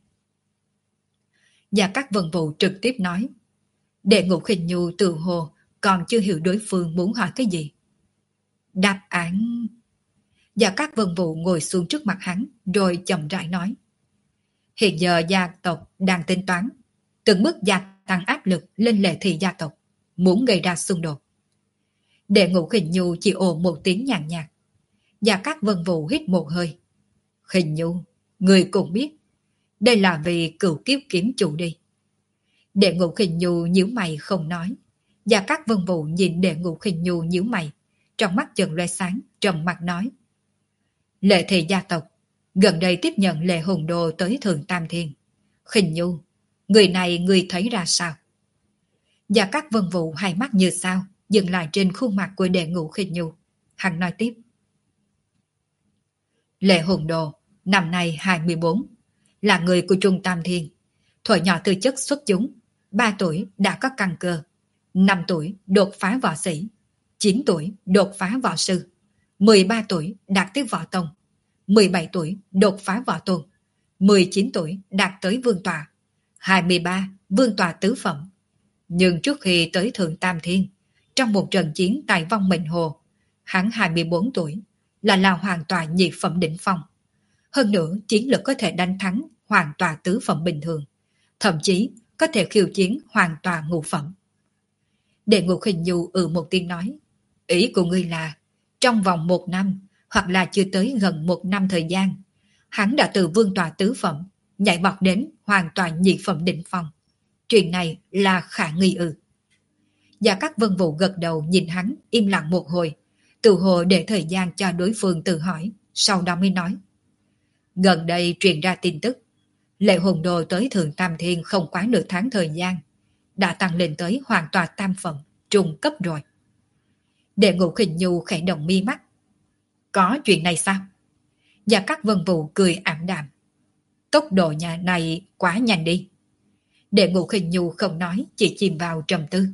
Gia Cát Vân Vũ trực tiếp nói. Đệ Ngũ Khinh Nhu tự hồ còn chưa hiểu đối phương muốn hỏi cái gì. Đáp án... Gia Cát Vân Vũ ngồi xuống trước mặt hắn rồi chậm rãi nói. Hiện giờ gia tộc đang tính toán, từng bước gia tăng áp lực lên Lệ Thị gia tộc, muốn gây ra xung đột. Đệ Ngũ Khinh Nhu chỉ ồ một tiếng nhàn nhạt. Gia Cát Vân Vũ hít một hơi. Khinh Nhu, người cũng biết, đây là vì cửu kiếp kiếm chủ đi. Đệ Ngũ Khinh Nhu nhíu mày không nói. Gia Cát Vân Vũ nhìn Đệ Ngũ Khinh Nhu nhíu mày, trong mắt chợt lóe sáng, trầm mặt nói. Lệ Thị gia tộc gần đây tiếp nhận Lệ Hùng Đồ tới Thượng Tam Thiên. Khinh Nhu, người này người thấy ra sao? Gia Cát Vân Vũ hai mắt như sao dừng lại trên khuôn mặt của Đệ Ngũ Khinh Nhu. Hắn nói tiếp. Lệ Hùng Đồ năm nay hai mươi bốn, là người của Trung Tam Thiên. Thuở nhỏ tư chất xuất chúng, ba tuổi đã có căn cơ, năm tuổi đột phá võ sĩ, chín tuổi đột phá võ sư, mười ba tuổi đạt tới võ tông, mười bảy tuổi đột phá võ tôn, mười chín tuổi đạt tới vương tọa, hai mươi ba vương tọa tứ phẩm. Nhưng trước khi tới Thượng Tam Thiên, trong một trận chiến tại Vong Mệnh Hồ, hắn hai mươi bốn tuổi, là là hoàn toàn nhị phẩm đỉnh phong. Hơn nữa, chiến lực có thể đánh thắng hoàn toàn tứ phẩm bình thường, thậm chí có thể khiêu chiến hoàn toàn ngũ phẩm. Đệ Ngũ Khinh Nhu ừ một tiếng nói, ý của ngươi là trong vòng một năm hoặc là chưa tới gần một năm thời gian, hắn đã từ vương tọa tứ phẩm nhảy bọt đến hoàn toàn nhị phẩm đỉnh phong. Chuyện này là khả nghi ư? Gia Cát Vân Vũ gật đầu nhìn hắn im lặng một hồi, tự hồ để thời gian cho đối phương tự hỏi, sau đó mới nói. Gần đây truyền ra tin tức, Lệ Hùng Đồ tới Thượng Tam Thiên không quá nửa tháng thời gian, đã tăng lên tới hoàn toàn tam phẩm, trung cấp rồi. Đệ Ngũ Khinh Nhu khẽ động mi mắt. Có chuyện này sao? Gia Cát Vân Vũ cười ảm đạm. Tốc độ nhà này quá nhanh đi. Đệ Ngũ Khinh Nhu không nói, chỉ chìm vào trầm tư.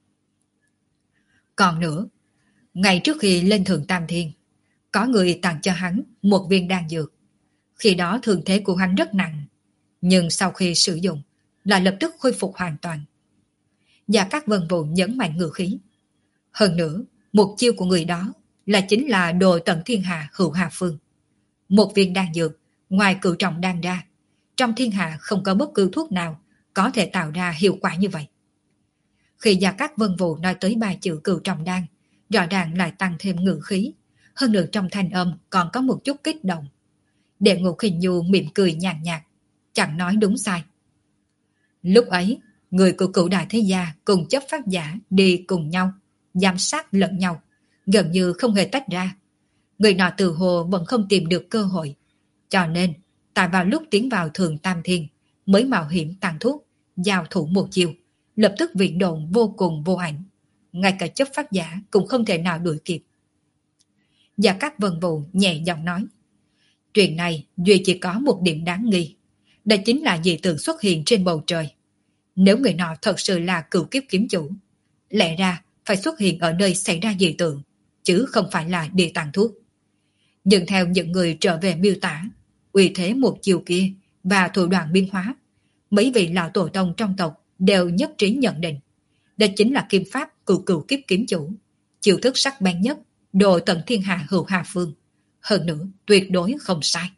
Còn nữa, ngày trước khi lên Thượng Tam Thiên, có người tặng cho hắn một viên đan dược. Khi đó thương thế của hắn rất nặng, nhưng sau khi sử dụng, lại lập tức khôi phục hoàn toàn. Gia Cát Vân Vũ nhấn mạnh ngữ khí. Hơn nữa, mục tiêu của người đó là chính là Đồ Tận Thiên Hạ Hữu Hà Phương. Một viên đan dược, ngoài cửu trọng đan ra, trong thiên hạ không có bất cứ thuốc nào có thể tạo ra hiệu quả như vậy. Khi Gia Cát Vân Vũ nói tới ba chữ cửu trọng đan, rõ ràng lại tăng thêm ngữ khí, hơn nữa trong thanh âm còn có một chút kích động. Đệ Ngũ Khinh Nhu mỉm cười nhàn nhạt, chẳng nói đúng sai. Lúc ấy, người của cửu đại thế gia cùng chấp pháp giả đi cùng nhau, giám sát lẫn nhau, gần như không hề tách ra. Người nọ từ hồ vẫn không tìm được cơ hội, cho nên tại vào lúc tiến vào Thượng Tam Thiên mới mạo hiểm tăng thuốc, giao thủ một chiều, lập tức viễn độn vô cùng vô ảnh, ngay cả chấp pháp giả cũng không thể nào đuổi kịp. Gia Cát Vân Vũ nhẹ giọng nói, chuyện này duy chỉ có một điểm đáng nghi, đó chính là dị tượng xuất hiện trên bầu trời. Nếu người nọ thật sự là cửu kiếp kiếm chủ, lẽ ra phải xuất hiện ở nơi xảy ra dị tượng, chứ không phải là địa tàng thuốc. Nhưng theo những người trở về miêu tả, uy thế một chiều kia và thủ đoạn biến hóa, mấy vị lão tổ tông trong tộc đều nhất trí nhận định, đó chính là kim pháp cửu cửu kiếp kiếm chủ, chiêu thức sắc bén nhất, Đồ Tận Thiên Hạ Hữu Hà Phương. Hơn nữa, tuyệt đối không sai.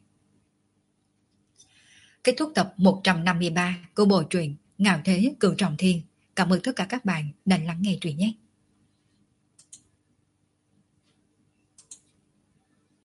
Kết thúc tập một trăm năm mươi ba của bộ truyện Ngạo Thế Cửu Trọng Thiên. Cảm ơn tất cả các bạn đã lắng nghe truyện nhé.